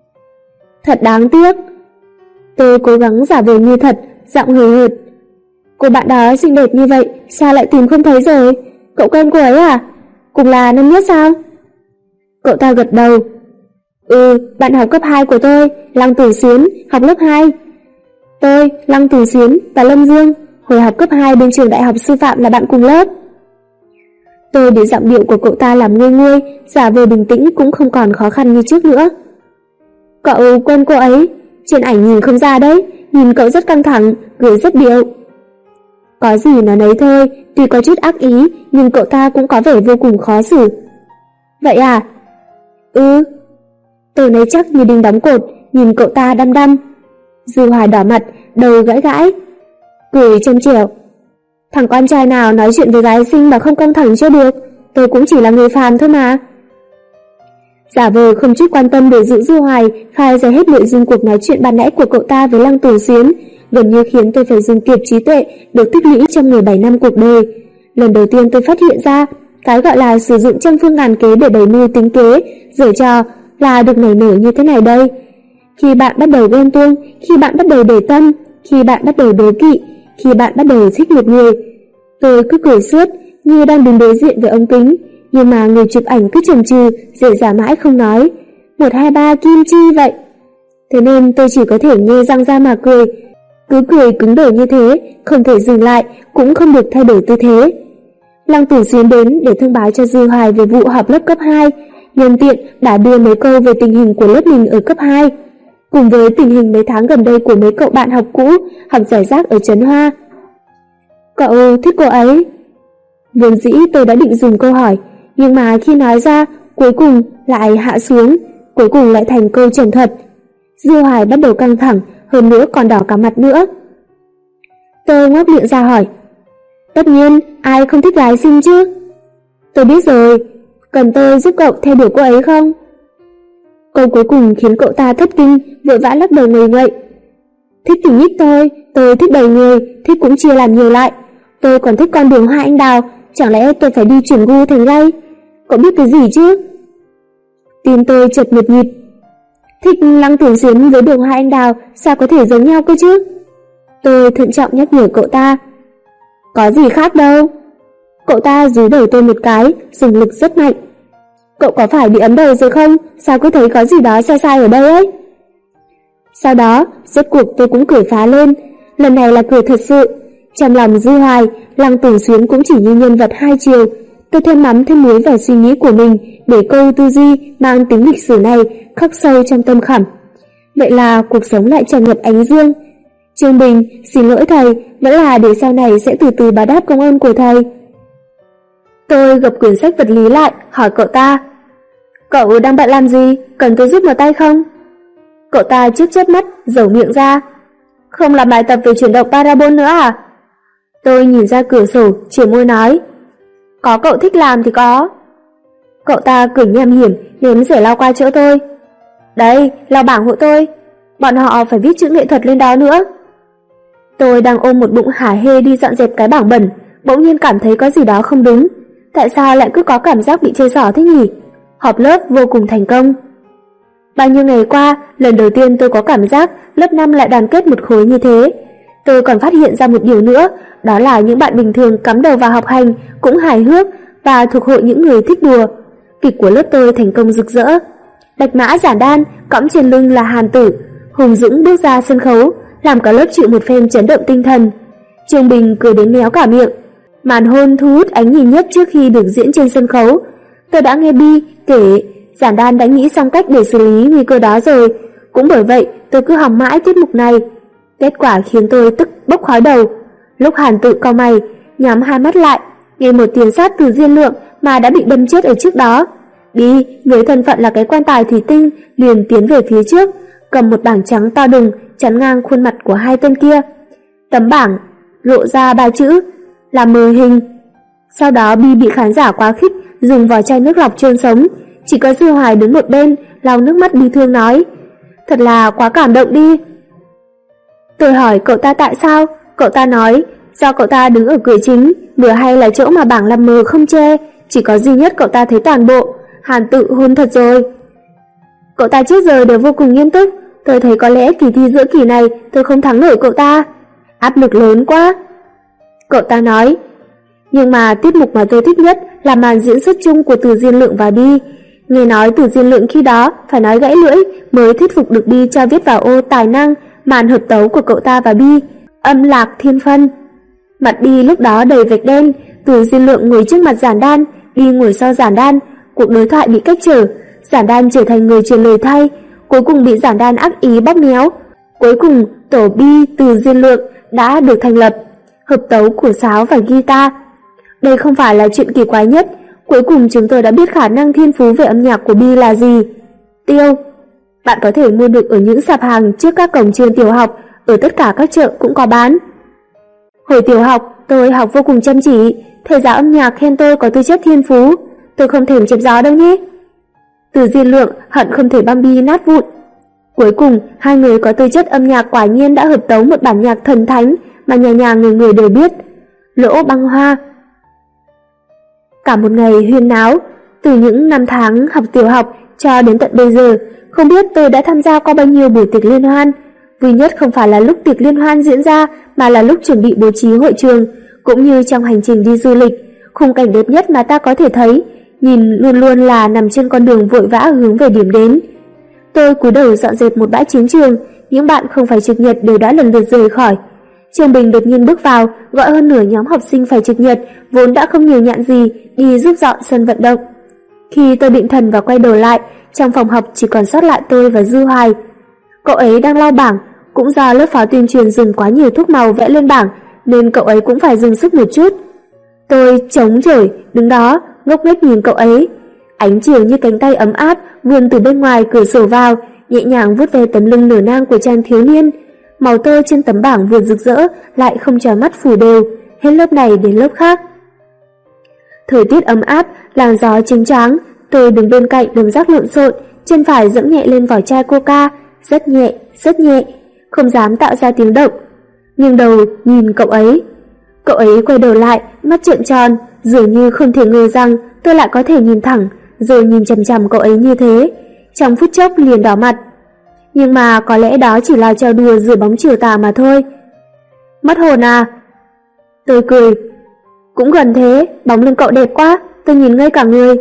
Thật đáng tiếc. Tôi cố gắng giả vờ như thật, giọng hời hợt. Cô bạn đó xinh đẹp như vậy, sao lại tìm không thấy rồi? Cậu quen cô ấy à? Cùng là năm nhất sao? Cậu ta gật đầu. Bạn học cấp 2 của tôi, Lăng Tử Xuyến, học lớp 2. Tôi, Lăng Tử Xuyến và Lâm Dương, hồi học cấp 2 bên trường đại học sư phạm là bạn cùng lớp. Tôi để giọng điệu của cậu ta làm nguôi nguôi, giả vờ bình tĩnh cũng không còn khó khăn như trước nữa. Cậu quen cô ấy? Trên ảnh nhìn không ra đấy, nhìn cậu rất căng thẳng, cười rất điệu. Có gì nói nấy thôi, tuy có chút ác ý, nhưng cậu ta cũng có vẻ vô cùng khó xử. Vậy à? Tôi nói chắc như đinh đóng cột, nhìn cậu ta đăm đăm. Dư Hoài đỏ mặt, đầu gãi gãi, cười trông trẻo. Thằng con trai nào nói chuyện với gái xinh mà không căng thẳng cho được, tôi cũng chỉ là người phàm thôi mà. Giả vờ không chút quan tâm để giữ Dư Hoài khai ra hết nội dung cuộc nói chuyện ban nãy của cậu ta với Lăng Tử Xuyến, gần như khiến tôi phải dùng kiệt trí tuệ được tích lũy trong 17 năm cuộc đời. Lần đầu tiên tôi phát hiện ra, cái gọi là sử dụng trăm phương ngàn kế để đẩy mưu tính kế, giở trò là được nảy nở như thế này đây. Khi bạn bắt đầu ghen tuông, khi bạn bắt đầu để tâm, khi bạn bắt đầu đố kỵ, khi bạn bắt đầu thích một người, tôi cứ cười suốt như đang đứng đối diện với ống kính, nhưng mà người chụp ảnh cứ chần chừ, dễ dả mãi không nói. 1, 2, 3 kim chi vậy. Thế nên tôi chỉ có thể nhe răng ra mà cười. Cứ cười cứng đờ như thế, không thể dừng lại, cũng không được thay đổi tư thế. Lăng Tử Xuyến đến để thông báo cho Dư Hoài về vụ họp lớp cấp 2, nhân tiện đã đưa mấy câu về tình hình của lớp mình ở cấp 2, cùng với tình hình mấy tháng gần đây của mấy cậu bạn học cũ, học giải rác ở Trấn Hoa. Cậu thích cô ấy? Vốn dĩ tôi đã định dùng câu hỏi, nhưng mà khi nói ra, cuối cùng lại hạ xuống, cuối cùng lại thành câu trần thuật. Dư Hoài bắt đầu căng thẳng, hơn nữa còn đỏ cả mặt nữa. Tôi ngoác miệng ra hỏi, tất nhiên, ai không thích gái xinh chứ? Tôi biết rồi, cần tôi giúp cậu theo đuổi cô ấy không? Câu cuối cùng khiến cậu ta thất kinh, vội vã lắc đầu ngây ngậy. Thích thì nhích tôi thích đầy người, thích cũng chia làm nhiều lại. Tôi còn thích con đường Hoa Anh Đào, chẳng lẽ tôi phải đi chuyển gu thành gay? Cậu biết cái gì chứ? Tim tôi chợt nhịp nhịp. Thích Lăng Tử Xuyến với đường Hoa Anh Đào sao có thể giống nhau cơ chứ? Tôi thận trọng nhắc nhở cậu ta. Có gì khác đâu. Cậu ta dúi đầu tôi một cái, dùng lực rất mạnh. Cậu có phải bị ấm đầu rồi không? Sao cứ thấy có gì đó sai sai ở đây ấy? Sau đó, rốt cuộc tôi cũng cười phá lên. Lần này là cười thật sự. Trong lòng Dư Hoài, Lăng Tử Xuyến cũng chỉ như nhân vật hai chiều. Tôi thêm mắm thêm muối vào suy nghĩ của mình để câu tư duy mang tính lịch sử này khắc sâu trong tâm khảm. Vậy là cuộc sống lại tràn ngập ánh dương. Trương Bình, xin lỗi thầy, vẫn là để sau này sẽ từ từ báo đáp công ơn của thầy. Tôi gập quyển sách vật lý lại, hỏi cậu ta. Cậu đang bận làm gì? Cần tôi giúp một tay không? Cậu ta chớp mắt, dẩu miệng ra. Không làm bài tập về chuyển động parabol nữa à? Tôi nhìn ra cửa sổ, chỉ môi nói. Có cậu thích làm thì có. Cậu ta cười nham hiểm, ném rẻ lau qua chỗ tôi. Đây, lau bảng hộ tôi. Bọn họ phải viết chữ nghệ thuật lên đó nữa. Tôi đang ôm một bụng hả hê đi dọn dẹp cái bảng bẩn, bỗng nhiên cảm thấy có gì đó không đúng. Tại sao lại cứ có cảm giác bị chê xỏ thế nhỉ? Họp lớp vô cùng thành công. Bao nhiêu ngày qua, lần đầu tiên tôi có cảm giác lớp 5 lại đoàn kết một khối như thế. Tôi còn phát hiện ra một điều nữa, đó là những bạn bình thường cắm đầu vào học hành cũng hài hước và thuộc hội những người thích đùa. Kịch của lớp tôi thành công rực rỡ. Bạch Mã Giản Đan cõng trên lưng là Hàn Tử, hùng dũng bước ra sân khấu, làm cả lớp chịu một phen chấn động tinh thần. Trương Bình cười đến méo cả miệng. Màn hôn thu hút ánh nhìn nhất trước khi được diễn trên sân khấu. Tôi đã nghe Bi kể Giản Đan đã nghĩ xong cách để xử lý nguy cơ đó rồi. Cũng bởi vậy tôi cứ hòng mãi tiết mục này. Kết quả khiến tôi tức bốc khói đầu. Lúc Hàn Tự cau mày, nhắm hai mắt lại, nghe một tiếng sét từ Diên Lượng mà đã bị đâm chết ở trước đó. Bi với thân phận là cái quan tài thủy tinh liền tiến về phía trước, cầm một bảng trắng to đùng chắn ngang khuôn mặt của hai tên kia. Tấm bảng lộ ra 3 chữ là mờ hình. Sau đó Bi bị khán giả quá khích dùng vỏ chai nước lọc chôn sống. Chỉ có Dư Hoài đứng một bên lau nước mắt bi thương nói, thật là quá cảm động đi. Tôi hỏi cậu ta tại sao, cậu ta nói do cậu ta đứng ở cửa chính, vừa hay là chỗ mà bảng làm mờ không che, chỉ có duy nhất cậu ta thấy toàn bộ. Hàn Tự hôn thật rồi. Cậu ta trước giờ đều vô cùng nghiêm túc. Tôi thấy có lẽ kỳ thi giữa kỳ này tôi không thắng nổi cậu ta. Áp lực lớn quá. Cậu ta nói. Nhưng mà tiết mục mà tôi thích nhất là màn diễn xuất chung của Từ Diên Lượng và Bi. Nghe nói Từ Diên Lượng khi đó phải nói gãy lưỡi mới thuyết phục được Bi cho viết vào ô tài năng màn hợp tấu của cậu ta và Bi, âm lạc thiên phân. Mặt Bi lúc đó đầy vạch đen, Từ Diên Lượng ngồi trước mặt Giản Đan, Bi ngồi sau Giản Đan, cuộc đối thoại bị cách trở, Giản Đan trở thành người truyền lời thay, cuối cùng bị Giản Đan ác ý bóp méo. Cuối cùng, tổ Bi Từ Diên Lượng đã được thành lập, hợp tấu của sáo và guitar. Đây không phải là chuyện kỳ quái nhất, cuối cùng chúng tôi đã biết khả năng thiên phú về âm nhạc của Bi là gì. Tiêu. Bạn có thể mua được ở những sạp hàng trước các cổng trường tiểu học, ở tất cả các chợ cũng có bán. Hồi tiểu học, tôi học vô cùng chăm chỉ, thầy giáo âm nhạc khen tôi có tư chất thiên phú, tôi không thèm chém gió đâu nhé. Từ Diên Lượng hận không thể băm Bi nát vụn. Cuối cùng, hai người có tư chất âm nhạc quả nhiên đã hợp tấu một bản nhạc thần thánh mà nhà nhà người người đều biết. Lỗ Băng Hoa. Cả một ngày huyên náo, từ những năm tháng học tiểu học cho đến tận bây giờ, không biết tôi đã tham gia qua bao nhiêu buổi tiệc liên hoan. Vui nhất không phải là lúc tiệc liên hoan diễn ra, mà là lúc chuẩn bị bố trí hội trường, cũng như trong hành trình đi du lịch. Khung cảnh đẹp nhất mà ta có thể thấy, nhìn luôn luôn là nằm trên con đường vội vã hướng về điểm đến. Tôi cúi đầu dọn dẹp một bãi chiến trường, những bạn không phải trực nhật đều đã lần lượt rời khỏi. Trương Bình đột nhiên bước vào, gọi hơn nửa nhóm học sinh phải trực nhật, vốn đã không nhiều nhạn gì, đi giúp dọn sân vận động. Khi tôi định thần và quay đầu lại, trong phòng học chỉ còn sót lại tôi và Dư Hoài. Cậu ấy đang lau bảng, cũng do lớp phó tuyên truyền dùng quá nhiều thuốc màu vẽ lên bảng, nên cậu ấy cũng phải dừng sức một chút. Tôi trống trổi, đứng đó, ngốc nghếch nhìn cậu ấy. Ánh chiều như cánh tay ấm áp vươn từ bên ngoài cửa sổ vào, nhẹ nhàng vuốt về tấm lưng nở nang của chàng thiếu niên. Màu tơ trên tấm bảng vừa rực rỡ lại không chói mắt phủ đều, hết lớp này đến lớp khác. Thời tiết ấm áp, làn gió chính choáng, tôi đứng bên cạnh đống rác lộn xộn, chân phải giẫm nhẹ lên vỏ chai Coca, rất nhẹ, không dám tạo ra tiếng động. Nghiêng đầu nhìn cậu ấy. Cậu ấy quay đầu lại, mắt trợn tròn, dường như không thể ngờ rằng tôi lại có thể nhìn thẳng, rồi nhìn chằm chằm cậu ấy như thế. Trong phút chốc liền đỏ mặt. Nhưng mà có lẽ đó chỉ là trò đùa dưới bóng chiều tà mà thôi. Mất hồn à? Tôi cười. Cũng gần thế, bóng lưng cậu đẹp quá, tôi nhìn ngây cả người.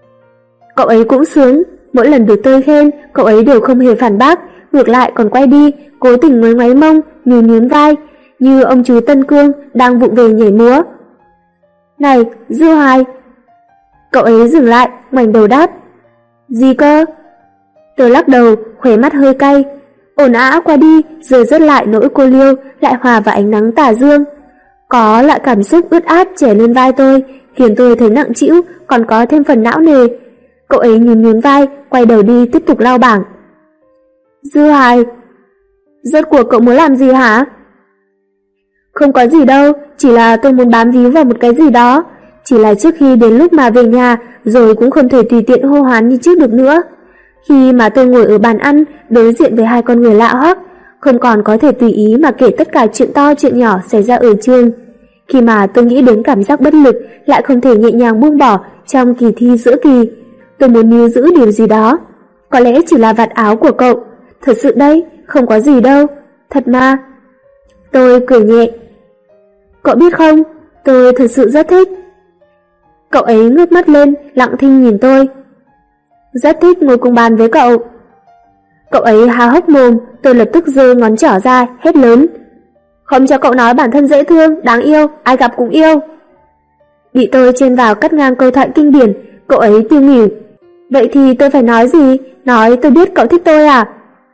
Cậu ấy cũng sướng, mỗi lần được tôi khen, cậu ấy đều không hề phản bác, ngược lại còn quay đi, cố tình ngoáy ngoáy mông, nhún vai, như ông chú Tân Cương đang vụng về nhảy múa. Này, Dư Hoài. Cậu ấy dừng lại, ngoảnh đầu đáp. Gì cơ? Tôi lắc đầu, khóe mắt hơi cay. Ồn ào qua đi, rồi rớt lại nỗi cô liêu, lại hòa vào ánh nắng tà dương. Có lại cảm xúc ướt át chảy lên vai tôi, khiến tôi thấy nặng trĩu, còn có thêm phần não nề. Cậu ấy nhún vai, quay đầu đi tiếp tục lau bảng. Dư Hoài, rốt cuộc cậu muốn làm gì hả? Không có gì đâu, chỉ là tôi muốn bám víu vào một cái gì đó. Chỉ là trước khi đến lúc mà về nhà, rồi cũng không thể tùy tiện hô hoán như trước được nữa. Khi mà tôi ngồi ở bàn ăn, đối diện với hai con người lạ hoắc, không còn có thể tùy ý mà kể tất cả chuyện to chuyện nhỏ xảy ra ở trường. Khi mà tôi nghĩ đến cảm giác bất lực, lại không thể nhẹ nhàng buông bỏ trong kỳ thi giữa kỳ. Tôi muốn níu giữ điều gì đó. Có lẽ chỉ là vạt áo của cậu. Thật sự đấy, không có gì đâu. Thật mà. Tôi cười nhẹ. Cậu biết không, tôi thật sự rất thích. Cậu ấy ngước mắt lên, lặng thinh nhìn tôi. Rất thích ngồi cùng bàn với cậu. Cậu ấy há hốc mồm, tôi lập tức giơ ngón trỏ ra, hét lớn. Không cho cậu nói bản thân dễ thương, đáng yêu, ai gặp cũng yêu. Bị tôi chen vào cắt ngang câu thoại kinh điển, cậu ấy tiêu nghỉu. Vậy thì tôi phải nói gì? Nói tôi biết cậu thích tôi à?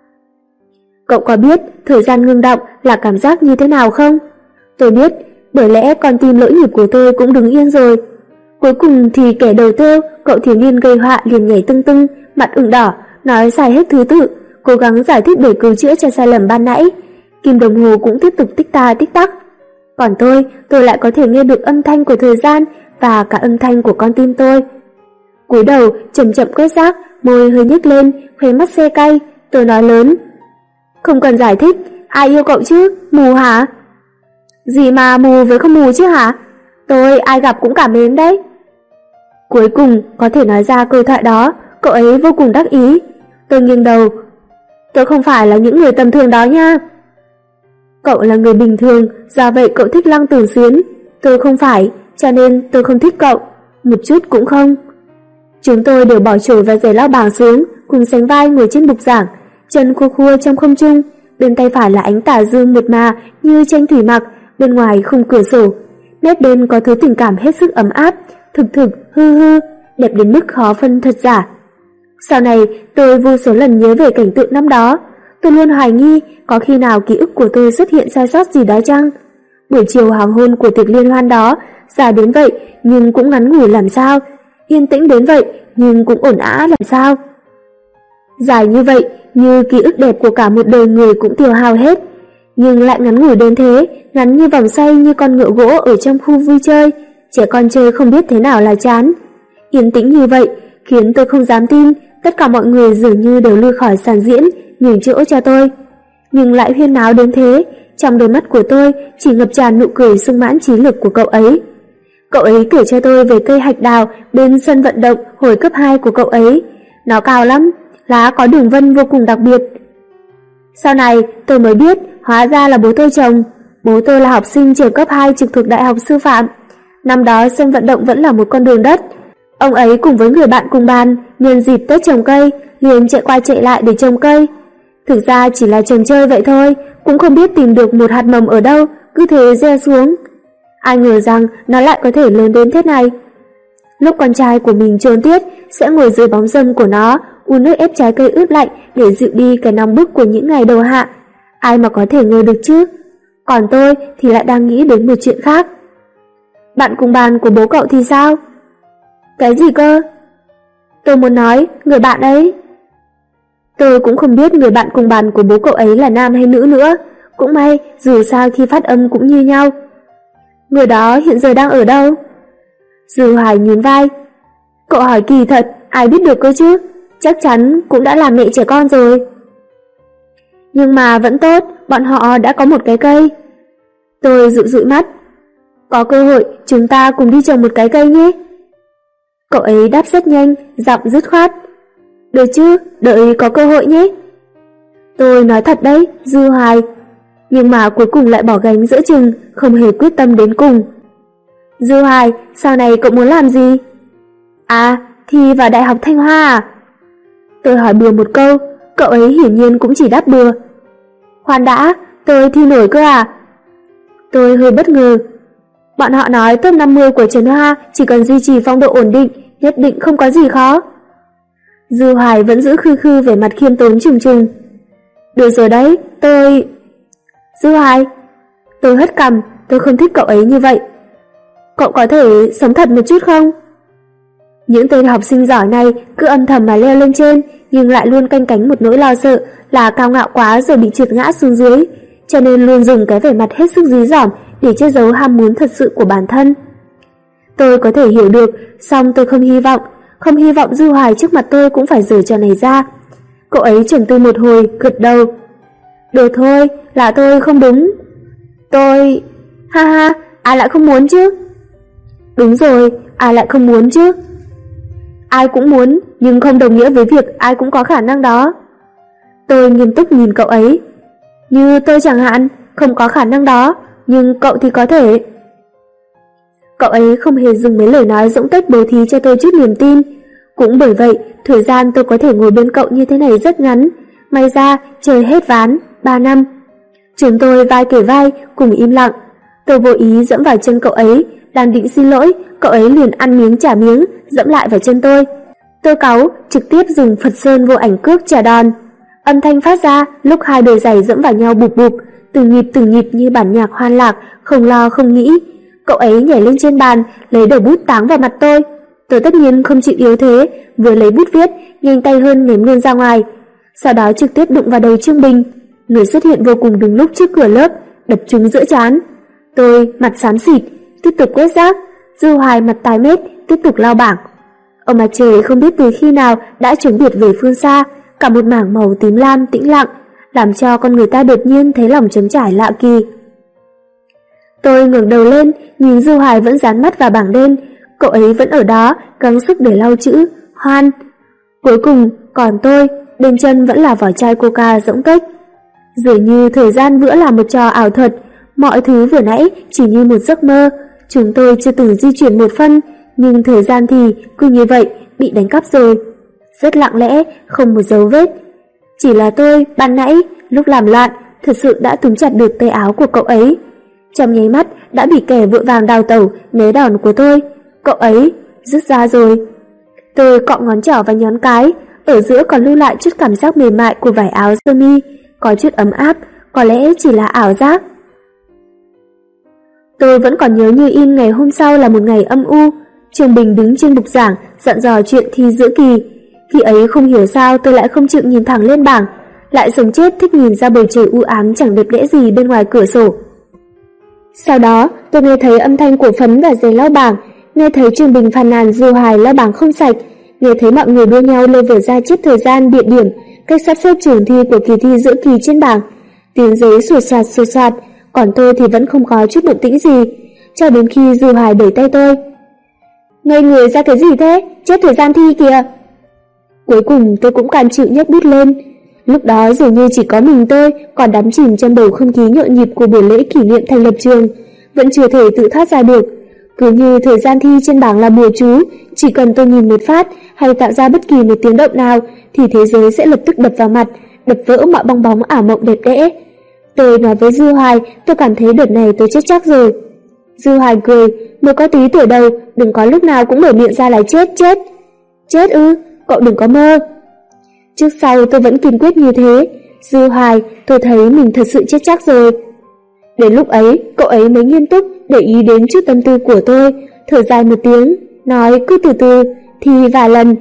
Cậu có biết thời gian ngưng đọng là cảm giác như thế nào không? Tôi biết, bởi lẽ con tim lỗi nhịp của tôi cũng đứng yên rồi. Cuối cùng thì kẻ đầu tiêu, cậu thiếu niên gây họa liền nhảy tưng tưng, mặt ửng đỏ, nói sai hết thứ tự, cố gắng giải thích để cứu chữa cho sai lầm ban nãy. Kim đồng hồ cũng tiếp tục tích ta tích tắc. Còn tôi lại có thể nghe được âm thanh của thời gian và cả âm thanh của con tim tôi. Cúi đầu chậm chậm quét rác, môi hơi nhếch lên, khóe mắt se cay, tôi nói lớn. Không cần giải thích, ai yêu cậu chứ, mù hả? Gì mà mù với không mù chứ hả? Tôi ai gặp cũng cảm mến đấy. Cuối cùng có thể nói ra câu thoại đó, cậu ấy vô cùng đắc ý. Tôi nghiêng đầu. Tôi không phải là những người tầm thường đó nha. Cậu là người bình thường, do vậy cậu thích Lăng Tử Xuyến. Tôi không phải, cho nên tôi không thích cậu, một chút cũng không. Chúng tôi đều bỏ chổi và giày lao bảng xuống, cùng sánh vai ngồi trên bục giảng, chân khua khua trong không trung. Bên tay phải là ánh tà dương mượt mà như tranh thủy mặc, bên ngoài khung cửa sổ. Nét bên có thứ tình cảm hết sức ấm áp, thực hư hư, đẹp đến mức khó phân thật giả. Sau này tôi vô số lần nhớ về cảnh tượng năm đó. Tôi luôn hoài nghi có khi nào ký ức của tôi xuất hiện sai sót gì đó chăng. Buổi chiều hoàng hôn của tiệc liên hoan đó dài đến vậy nhưng cũng ngắn ngủi làm sao, yên tĩnh đến vậy nhưng cũng ổn ả làm sao. Dài như vậy như ký ức đẹp của cả một đời người cũng tiêu hao hết, nhưng lại ngắn ngủi đến thế, ngắn như vòng xoay, như con ngựa gỗ ở trong khu vui chơi, trẻ con chơi không biết thế nào là chán. Yên tĩnh như vậy khiến tôi không dám tin tất cả mọi người dường như đều lui khỏi sàn diễn nhường chỗ cho tôi, nhưng lại huyên náo đến thế. Trong đôi mắt của tôi chỉ ngập tràn nụ cười sung mãn trí lực của cậu ấy. Cậu ấy kể cho tôi về cây hạch đào bên sân vận động hồi cấp 2 của cậu ấy. Nó cao lắm, lá có đường vân vô cùng đặc biệt. Sau này tôi mới biết hóa ra là bố tôi trồng. Bố tôi là học sinh trường cấp 2 trực thuộc Đại học Sư phạm. Năm đó sân vận động vẫn là một con đường đất. Ông ấy cùng với người bạn cùng bàn nhân dịp Tết trồng cây liền chạy qua chạy lại để trồng cây. Thực ra chỉ là trồng chơi vậy thôi, cũng không biết tìm được một hạt mầm ở đâu, cứ thế gieo xuống. Ai ngờ rằng nó lại có thể lớn đến thế này. Lúc con trai của mình trốn tiết sẽ ngồi dưới bóng râm của nó, uống nước ép trái cây ướp lạnh để dịu đi cái nóng bức của những ngày đầu hạ. Ai mà có thể ngờ được chứ. Còn tôi thì lại đang nghĩ đến một chuyện khác. Bạn cùng bàn của bố cậu thì sao? Cái gì cơ? Tôi muốn nói người bạn ấy. Tôi cũng không biết người bạn cùng bàn của bố cậu ấy là nam hay nữ nữa. Cũng may, dù sao khi phát âm cũng như nhau. Người đó hiện giờ đang ở đâu? Dư Hoài nhún vai. Cậu hỏi kỳ thật, ai biết được cơ chứ? Chắc chắn cũng đã làm mẹ trẻ con rồi. Nhưng mà vẫn tốt, bọn họ đã có một cái cây. Tôi dụi mắt. Có cơ hội chúng ta cùng đi trồng một cái cây nhé. Cậu ấy đáp rất nhanh, giọng dứt khoát. Được chứ, đợi có cơ hội nhé. Tôi nói thật đấy, Dư Hoài. Nhưng mà cuối cùng lại bỏ gánh giữa chừng, không hề quyết tâm đến cùng. Dư Hoài, sau này cậu muốn làm gì? À, thi vào Đại học Thanh Hoa à? Tôi hỏi bừa một câu, cậu ấy hiển nhiên cũng chỉ đáp bừa. Khoan đã, tôi thi nổi cơ à? Tôi hơi bất ngờ. Bọn họ nói top 50 của Trần Hoa chỉ cần duy trì phong độ ổn định, nhất định không có gì khó. Dư Hoài vẫn giữ khư khư vẻ mặt khiêm tốn trùng trùng. Được rồi đấy, tôi... Dư Hoài, tôi hất cằm, tôi không thích cậu ấy như vậy. Cậu có thể sống thật một chút không? Những tên học sinh giỏi này cứ âm thầm mà leo lên trên, nhưng lại luôn canh cánh một nỗi lo sợ là cao ngạo quá rồi bị trượt ngã xuống dưới, cho nên luôn dùng cái vẻ mặt hết sức dí dỏm để che giấu ham muốn thật sự của bản thân. Tôi có thể hiểu được, song tôi không hy vọng Dư Hoài trước mặt tôi cũng phải giở trò này ra. Cậu ấy trầm tư một hồi, gật đầu. Được thôi, là tôi không đúng. Tôi... Ha ha, ai lại không muốn chứ? Đúng rồi, ai lại không muốn chứ? Ai cũng muốn, nhưng không đồng nghĩa với việc ai cũng có khả năng đó. Tôi nghiêm túc nhìn cậu ấy. Như tôi chẳng hạn, không có khả năng đó, nhưng cậu thì có thể. Cậu ấy không hề dừng mấy lời nói dỗng tuếch bố thí cho tôi chút niềm tin. Cũng bởi vậy, thời gian tôi có thể ngồi bên cậu như thế này rất ngắn. May ra, chơi hết ván, 3 năm. Chúng tôi vai kề vai, cùng im lặng. Tôi vô ý dẫm vào chân cậu ấy, đang định xin lỗi, cậu ấy liền ăn miếng trả miếng, dẫm lại vào chân tôi. Tôi cáu, trực tiếp dùng Phật Sơn vô ảnh cước trả đòn. Âm thanh phát ra lúc hai đôi giày dẫm vào nhau bụp bụp, từng nhịp như bản nhạc hoan lạc, không lo không nghĩ. Cậu ấy nhảy lên trên bàn, lấy đầu bút táng vào mặt tôi. Tôi tất nhiên không chịu yếu thế, vừa lấy bút viết, nhanh tay hơn ném luôn ra ngoài. Sau đó trực tiếp đụng vào đầu Trương Bình. Người xuất hiện vô cùng đúng lúc trước cửa lớp, đập trúng giữa trán. Tôi mặt xám xịt, tiếp tục quét rác. Dư Hoài mặt tái mét, tiếp tục lao bảng. Ông mặt trời không biết từ khi nào đã chuẩn biệt về phương xa, cả một mảng màu tím lam tĩnh lặng, làm cho con người ta đột nhiên thấy lòng trống trải lạ kỳ. Tôi ngẩng đầu lên, nhìn Dư Hoài vẫn dán mắt vào bảng đen, cậu ấy vẫn ở đó, gắng sức để lau chữ, hoan. Cuối cùng, còn tôi, bên chân vẫn là vỏ chai coca rỗng tuếch. Dường như thời gian vữa là một trò ảo thuật, mọi thứ vừa nãy chỉ như một giấc mơ, Chúng tôi chưa từng di chuyển một phân, nhưng thời gian thì cứ như vậy bị đánh cắp rồi. Rất lặng lẽ, không một dấu vết. Chỉ là tôi, ban nãy, lúc làm loạn, thật sự đã túm chặt được tay áo của cậu ấy. Trong nháy mắt đã bị kẻ vội vàng đào tẩu né đòn của tôi. Cậu ấy rút ra rồi. Tôi cọ ngón trỏ và nhón cái, ở giữa còn lưu lại chút cảm giác mềm mại của vải áo sơ mi, có chút ấm áp, có lẽ chỉ là ảo giác. Tôi vẫn còn nhớ như in ngày hôm sau là một ngày âm u. Trương Bình đứng trên bục giảng dặn dò chuyện thi giữa kỳ. Khi ấy không hiểu sao tôi lại không chịu nhìn thẳng lên bảng, lại sống chết thích nhìn ra bầu trời u ám chẳng đẹp đẽ gì bên ngoài cửa sổ. Sau đó tôi nghe thấy âm thanh của phấn và giấy lau bảng, nghe thấy Trương Bình phàn nàn Dư Hoài lau bảng không sạch, nghe thấy mọi người đua nhau lôi vở ra chép thời gian, địa điểm, cách sắp xếp trường thi của kỳ thi giữa kỳ trên bảng. Tiếng giấy sột soạt, còn tôi thì vẫn không có chút động tĩnh gì, cho đến khi Dư Hoài đẩy tay tôi. Ngây người ra cái gì thế? Chép thời gian thi kìa! Cuối cùng tôi cũng cam chịu nhấc bút lên. Lúc đó dường như chỉ có mình tôi còn đắm chìm trong bầu không khí nhộn nhịp của buổi lễ kỷ niệm thành lập trường, vẫn chưa thể tự thoát ra được. Cứ như thời gian thi trên bảng là bùa chú, chỉ cần tôi nhìn một phát hay tạo ra bất kỳ một tiếng động nào thì thế giới sẽ lập tức đập vào mặt, đập vỡ mọi bong bóng ảo mộng đẹp đẽ. Tôi nói với Dư Hoài, tôi cảm thấy đợt này tôi chết chắc rồi. Dư Hoài cười, mới có tí tuổi đầu, đừng có lúc nào cũng mở miệng ra là chết. Chết ư? Cậu đừng có mơ. Trước sau tôi vẫn kiên quyết như thế. Dư Hoài, tôi thấy mình thật sự chết chắc rồi. Đến lúc ấy, cậu ấy mới nghiêm túc để ý đến chút tâm tư của tôi, thở dài một tiếng, nói cứ từ từ, thi vài lần.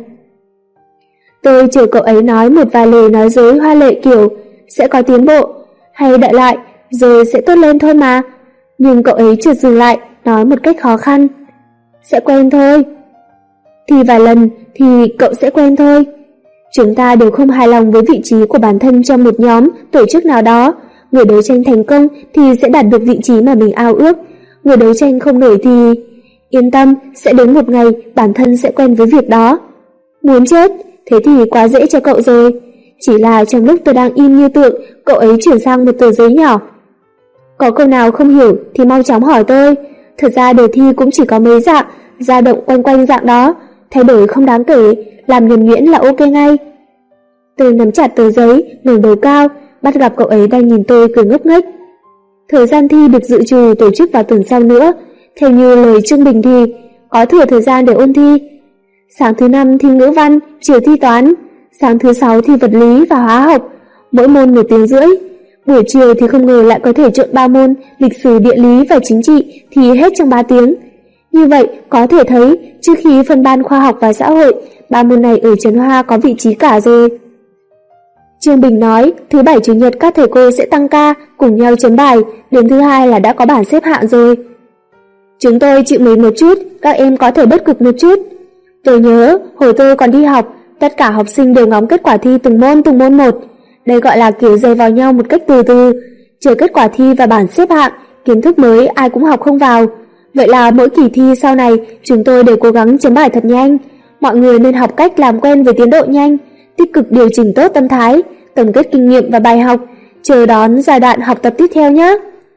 Tôi chờ cậu ấy nói một vài lời nói dối hoa lệ kiểu sẽ có tiến bộ, hay đợi lại, rồi sẽ tốt lên thôi mà. Nhưng cậu ấy chợt dừng lại, nói một cách khó khăn. Sẽ quen thôi. Thi vài lần thì cậu sẽ quen thôi. Chúng ta đều không hài lòng với vị trí của bản thân trong một nhóm, tổ chức nào đó. Người đấu tranh thành công thì sẽ đạt được vị trí mà mình ao ước. Người đấu tranh không nổi thì... Yên tâm, sẽ đến một ngày bản thân sẽ quen với việc đó. Muốn chết, thế thì quá dễ cho cậu rồi. Chỉ là trong lúc tôi đang im như tượng, cậu ấy chuyển sang một tờ giấy nhỏ. Có câu nào không hiểu thì mau chóng hỏi tôi. Thật ra đề thi cũng chỉ có mấy dạng, dao động quanh dạng đó, thay đổi không đáng kể, làm nhuần nhuyễn là ok ngay. Tôi nắm chặt tờ giấy, ngẩng đầu cao, bắt gặp cậu ấy đang nhìn tôi cười ngốc nghếch. Thời gian thi được dự trù tổ chức vào tuần sau nữa, theo như lời Trương Bình thì có thừa thời gian để ôn thi. Sáng thứ 5 thi ngữ văn, chiều thi toán, sáng thứ 6 thi vật lý và hóa học, mỗi môn 1 tiếng rưỡi. Buổi chiều thì không ngờ lại có thể trộn 3 môn, lịch sử, địa lý và chính trị thì hết trong 3 tiếng. Như vậy có thể thấy trước khi phân ban khoa học và xã hội, 3 môn này ở Trấn Hoa có vị trí cả rồi. Trương Bình nói thứ 7 chủ nhật các thầy cô sẽ tăng ca cùng nhau chấm bài, đến thứ 2 là đã có bảng xếp hạng rồi. Chúng tôi chịu mệt một chút, các em có thể bớt cực một chút. Tôi nhớ hồi tôi còn đi học, tất cả học sinh đều ngóng kết quả thi từng môn một. Đây gọi là kiểu dày vào nhau một cách từ từ, chờ kết quả thi và bảng xếp hạng, kiến thức mới ai cũng học không vào. Vậy là mỗi kỳ thi sau này chúng tôi đều cố gắng chấm bài thật nhanh. Mọi người nên học cách làm quen với tiến độ nhanh, tích cực điều chỉnh tốt tâm thái, tổng kết kinh nghiệm và bài học, chờ đón giai đoạn học tập tiếp theo nhé.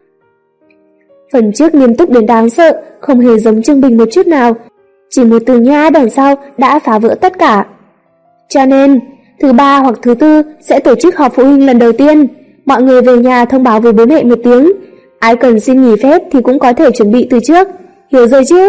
Phần trước nghiêm túc đến đáng sợ, không hề giống Trương Bình một chút nào. Chỉ một từ nhã đằng sau đã phá vỡ tất cả. Cho nên, thứ 3 hoặc thứ 4 sẽ tổ chức họp phụ huynh lần đầu tiên. Mọi người về nhà thông báo với bố mẹ một tiếng. Ai cần xin nghỉ phép thì cũng có thể chuẩn bị từ trước. Hiểu rồi chứ?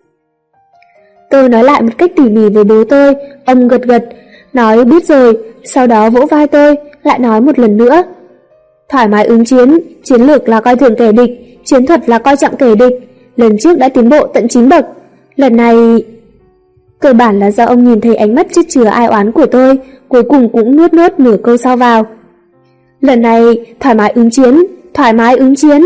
Tôi nói lại một cách tỉ mỉ với bố tôi. Ông gật gật, nói biết rồi. Sau đó vỗ vai tôi, lại nói một lần nữa. Thoải mái ứng chiến, chiến lược là coi thường kẻ địch, chiến thuật là coi trọng kẻ địch. Lần trước đã tiến bộ tận 9 bậc. Lần này... Cơ bản là do ông nhìn thấy ánh mắt chất chứa ai oán của tôi, cuối cùng cũng nuốt nửa câu sau vào. Lần này, thoải mái ứng chiến.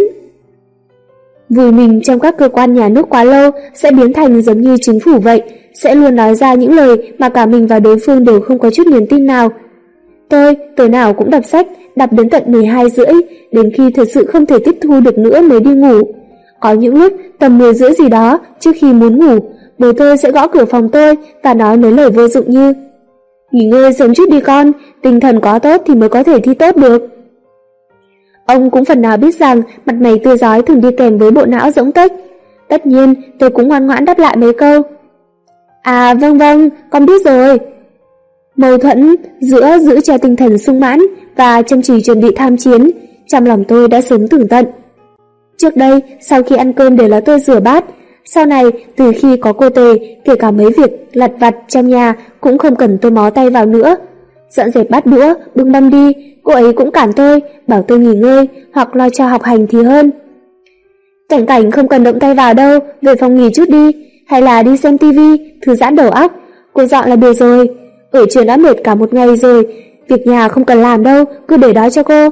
Vùi mình trong các cơ quan nhà nước quá lâu sẽ biến thành giống như chính phủ vậy, sẽ luôn nói ra những lời mà cả mình và đối phương đều không có chút niềm tin nào. Tôi, tối nào cũng đọc sách, đọc đến tận 12 rưỡi, đến khi thật sự không thể tiếp thu được nữa mới đi ngủ. Có những lúc tầm 10 rưỡi gì đó, trước khi muốn ngủ, bố tôi sẽ gõ cửa phòng tôi và nói mấy lời vô dụng như: nghỉ ngơi sớm chút đi con, tinh thần có tốt thì mới có thể thi tốt được. Ông cũng phần nào biết rằng mặt mày tươi rói thường đi kèm với bộ não rỗng tuếch. Tất nhiên, tôi cũng ngoan ngoãn đáp lại mấy câu. À vâng vâng, con biết rồi. Mâu thuẫn giữa giữ cho tinh thần sung mãn và chăm chỉ chuẩn bị tham chiến, trong lòng tôi đã sớm tường tận. Trước đây, sau khi ăn cơm đều là tôi rửa bát. Sau này, từ khi có cô Tề, kể cả mấy việc lặt vặt trong nhà cũng không cần tôi mó tay vào nữa. Dọn dẹp bát đũa, bưng mâm đi, cô ấy cũng cản tôi, bảo tôi nghỉ ngơi hoặc lo cho học hành thì hơn. Cảnh Cảnh không cần động tay vào đâu, về phòng nghỉ chút đi, hay là đi xem tivi, thư giãn đầu óc, cô dọn là được rồi. Ở trường đã mệt cả một ngày rồi, việc nhà không cần làm đâu, cứ để đó cho cô.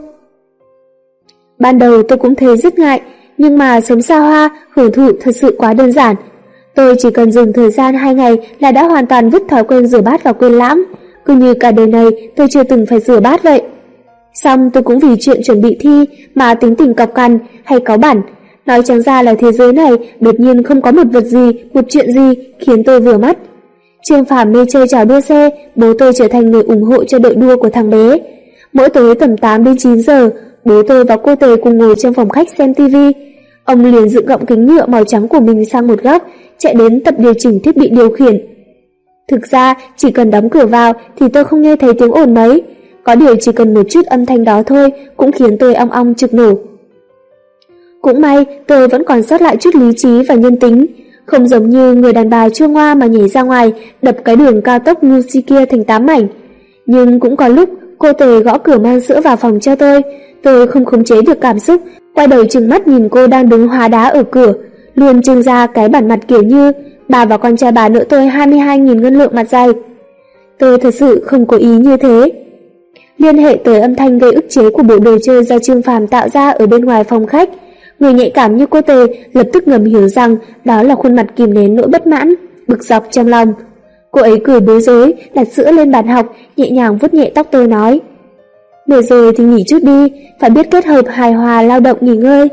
Ban đầu tôi cũng thấy rất ngại, nhưng mà sống xa hoa, hưởng thụ thật sự quá đơn giản. Tôi chỉ cần dùng thời gian 2 ngày là đã hoàn toàn vứt thói quen rửa bát vào quên lãng, cứ như cả đời này tôi chưa từng phải rửa bát vậy. Xong tôi cũng vì chuyện chuẩn bị thi mà tính tình cọc cằn hay cáu bẳn. Nói trắng ra là thế giới này đột nhiên không có một vật gì, một chuyện gì khiến tôi vừa mắt. Trương Phàm mê chơi trò đua xe, bố tôi trở thành người ủng hộ cho đội đua của thằng bé. Mỗi tối tầm 8 đến 9 giờ, bố tôi và cô Tề cùng ngồi trong phòng khách xem tivi. Ông liền dựng gọng kính nhựa màu trắng của mình sang một góc, chạy đến tập điều chỉnh thiết bị điều khiển. Thực ra, chỉ cần đóng cửa vào thì tôi không nghe thấy tiếng ồn mấy. Có điều chỉ cần một chút âm thanh đó thôi cũng khiến tôi ong ong trực nổ. Cũng may tôi vẫn còn sót lại chút lý trí và nhân tính, không giống như người đàn bà chua ngoa mà nhảy ra ngoài đập cái đường cao tốc ngu si kia thành 8 mảnh. Nhưng cũng có lúc cô Tề gõ cửa mang sữa vào phòng cho tôi không khống chế được cảm xúc, quay đầu trừng mắt nhìn cô đang đứng hóa đá ở cửa, luôn trưng ra cái bản mặt kiểu như bà và con trai bà nợ tôi 22.000 ngân lượng mặt dày. Tôi thật sự không có ý như thế. Liên hệ tới âm thanh gây ức chế của bộ đồ chơi do Trương Phàm tạo ra ở bên ngoài phòng khách, người nhạy cảm như cô Tề lập tức ngầm hiểu rằng đó là khuôn mặt kìm nén nỗi bất mãn, bực dọc trong lòng. Cô ấy cười bối rối, đặt sữa lên bàn học, nhẹ nhàng vuốt nhẹ tóc tôi nói: "Để rồi thì nghỉ chút đi, phải biết kết hợp hài hòa lao động nghỉ ngơi."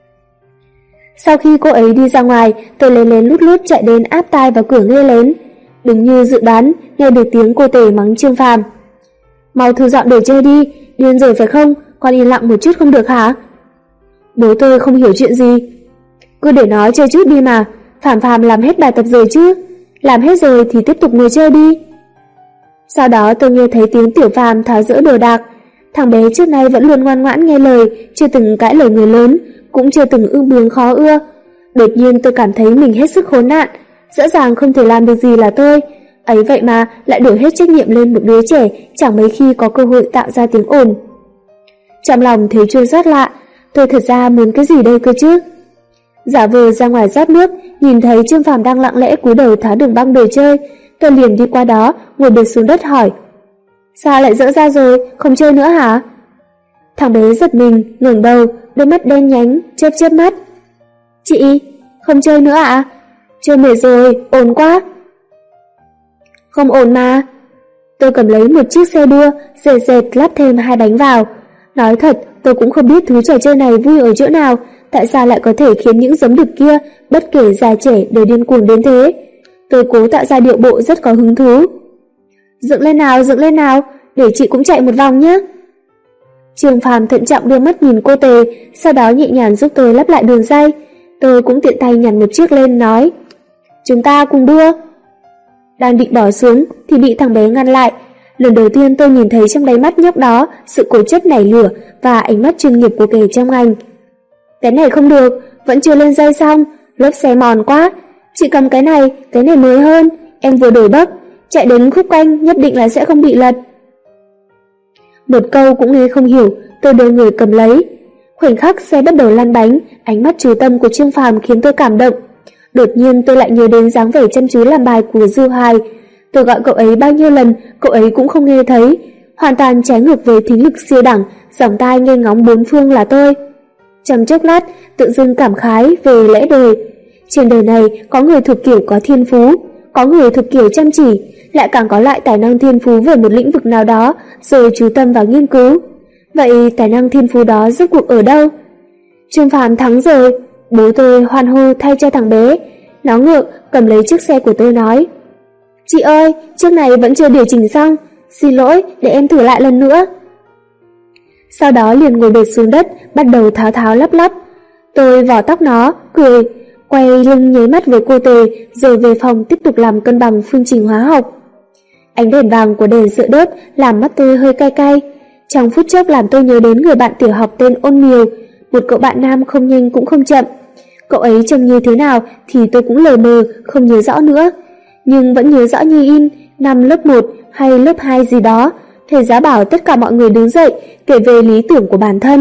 Sau khi cô ấy đi ra ngoài, tôi lén lén lút lút chạy đến áp tai vào cửa nghe lén. Đúng như dự đoán, nghe được tiếng cô Tề mắng Trương Phàm: "Mau thu dọn đồ chơi đi, điên rồi phải không? Con yên lặng một chút không được hả?" Bố tôi không hiểu chuyện gì: "Cứ để nó chơi chút đi mà, Phàm làm hết bài tập rồi chứ? Làm hết rồi thì tiếp tục ngồi chơi đi." Sau đó tôi nghe thấy tiếng Tiểu Phàm tháo dỡ đồ đạc. Thằng bé trước nay vẫn luôn ngoan ngoãn nghe lời, chưa từng cãi lời người lớn, cũng chưa từng ương bướng khó ưa. Đột nhiên tôi cảm thấy mình hết sức khốn nạn, rõ ràng không thể làm được gì là tôi, ấy vậy mà lại đổ hết trách nhiệm lên một đứa trẻ chẳng mấy khi có cơ hội tạo ra tiếng ồn. Trong lòng thấy chua xót lạ, tôi thật ra muốn cái gì đây cơ chứ? Giả vờ ra ngoài rót nước, nhìn thấy Trương Phàm đang lặng lẽ cúi đầu tháo đường băng đồ chơi, tôi liền đi qua đó, ngồi bệt xuống đất hỏi: "Sao lại dỡ ra rồi, không chơi nữa hả?" Thằng bé giật mình, ngẩng đầu, đôi mắt đen nhánh, chớp chớp mắt. "Chị, không chơi nữa ạ? Chơi mệt rồi, ồn quá." "Không ồn mà." Tôi cầm lấy một chiếc xe đua, dệt dệt lắp thêm 2 bánh vào. Nói thật, tôi cũng không biết thứ trò chơi này vui ở chỗ nào, tại sao lại có thể khiến những giấm đực kia, bất kể già trẻ đều điên cuồng đến thế. Tôi cố tạo ra điệu bộ rất có hứng thú. Dựng lên nào, để chị cũng chạy một vòng nhé." Trương Phàm thận trọng đưa mắt nhìn cô Tề, sau đó nhẹ nhàng giúp tôi lắp lại đường ray. Tôi cũng tiện tay nhặt một chiếc lên nói: "Chúng ta cùng đua." Đang định bỏ xuống thì bị thằng bé ngăn lại. Lần đầu tiên tôi nhìn thấy trong đáy mắt nhóc đó sự cố chấp nảy lửa và ánh mắt chuyên nghiệp của kẻ trong ngành. "Cái này không được, vẫn chưa lên dây xong, lớp xe mòn quá. Chị cầm cái này mới hơn, em vừa đổi bấc, chạy đến khúc quanh nhất định là sẽ không bị lật." Một câu cũng nghe không hiểu, tôi đưa người cầm lấy. Khoảnh khắc xe bắt đầu lăn bánh, ánh mắt chú tâm của Trương Phàm khiến tôi cảm động. Đột nhiên tôi lại nhớ đến dáng vẻ chăm chú làm bài của Dư Hoài. Tôi gọi cậu ấy bao nhiêu lần, cậu ấy cũng không nghe thấy. Hoàn toàn trái ngược với thính lực siêu đẳng, dòng tai nghe ngóng bốn phương là tôi. Trong chốc lát, tự dưng cảm khái về lẽ đời. Trên đời này có người thuộc kiểu có thiên phú, có người thuộc kiểu chăm chỉ, lại càng có loại tài năng thiên phú về một lĩnh vực nào đó rồi chú tâm vào nghiên cứu. Vậy tài năng thiên phú đó rốt cuộc ở đâu? Trương Phàm thắng rồi. Bố tôi hoan hô thay cho thằng bé. Nó ngượng cầm lấy chiếc xe của tôi nói: "Chị ơi, chiếc này vẫn chưa điều chỉnh xong, xin lỗi, để em thử lại lần nữa." Sau đó liền ngồi bệt xuống đất, bắt đầu tháo lắp. Tôi vò tóc nó, cười: quay lưng nháy mắt với cô Tề, rồi về phòng tiếp tục làm cân bằng phương trình hóa học. Ánh đèn vàng của đèn sưởi đốt làm mắt tôi hơi cay cay. Trong phút chốc làm tôi nhớ đến người bạn tiểu học tên Ôn Miều, một cậu bạn nam không nhanh cũng không chậm. Cậu ấy trông như thế nào thì tôi cũng lờ mờ, không nhớ rõ nữa. Nhưng vẫn nhớ rõ như in, năm lớp 1 hay lớp 2 gì đó, thầy giáo bảo tất cả mọi người đứng dậy kể về lý tưởng của bản thân.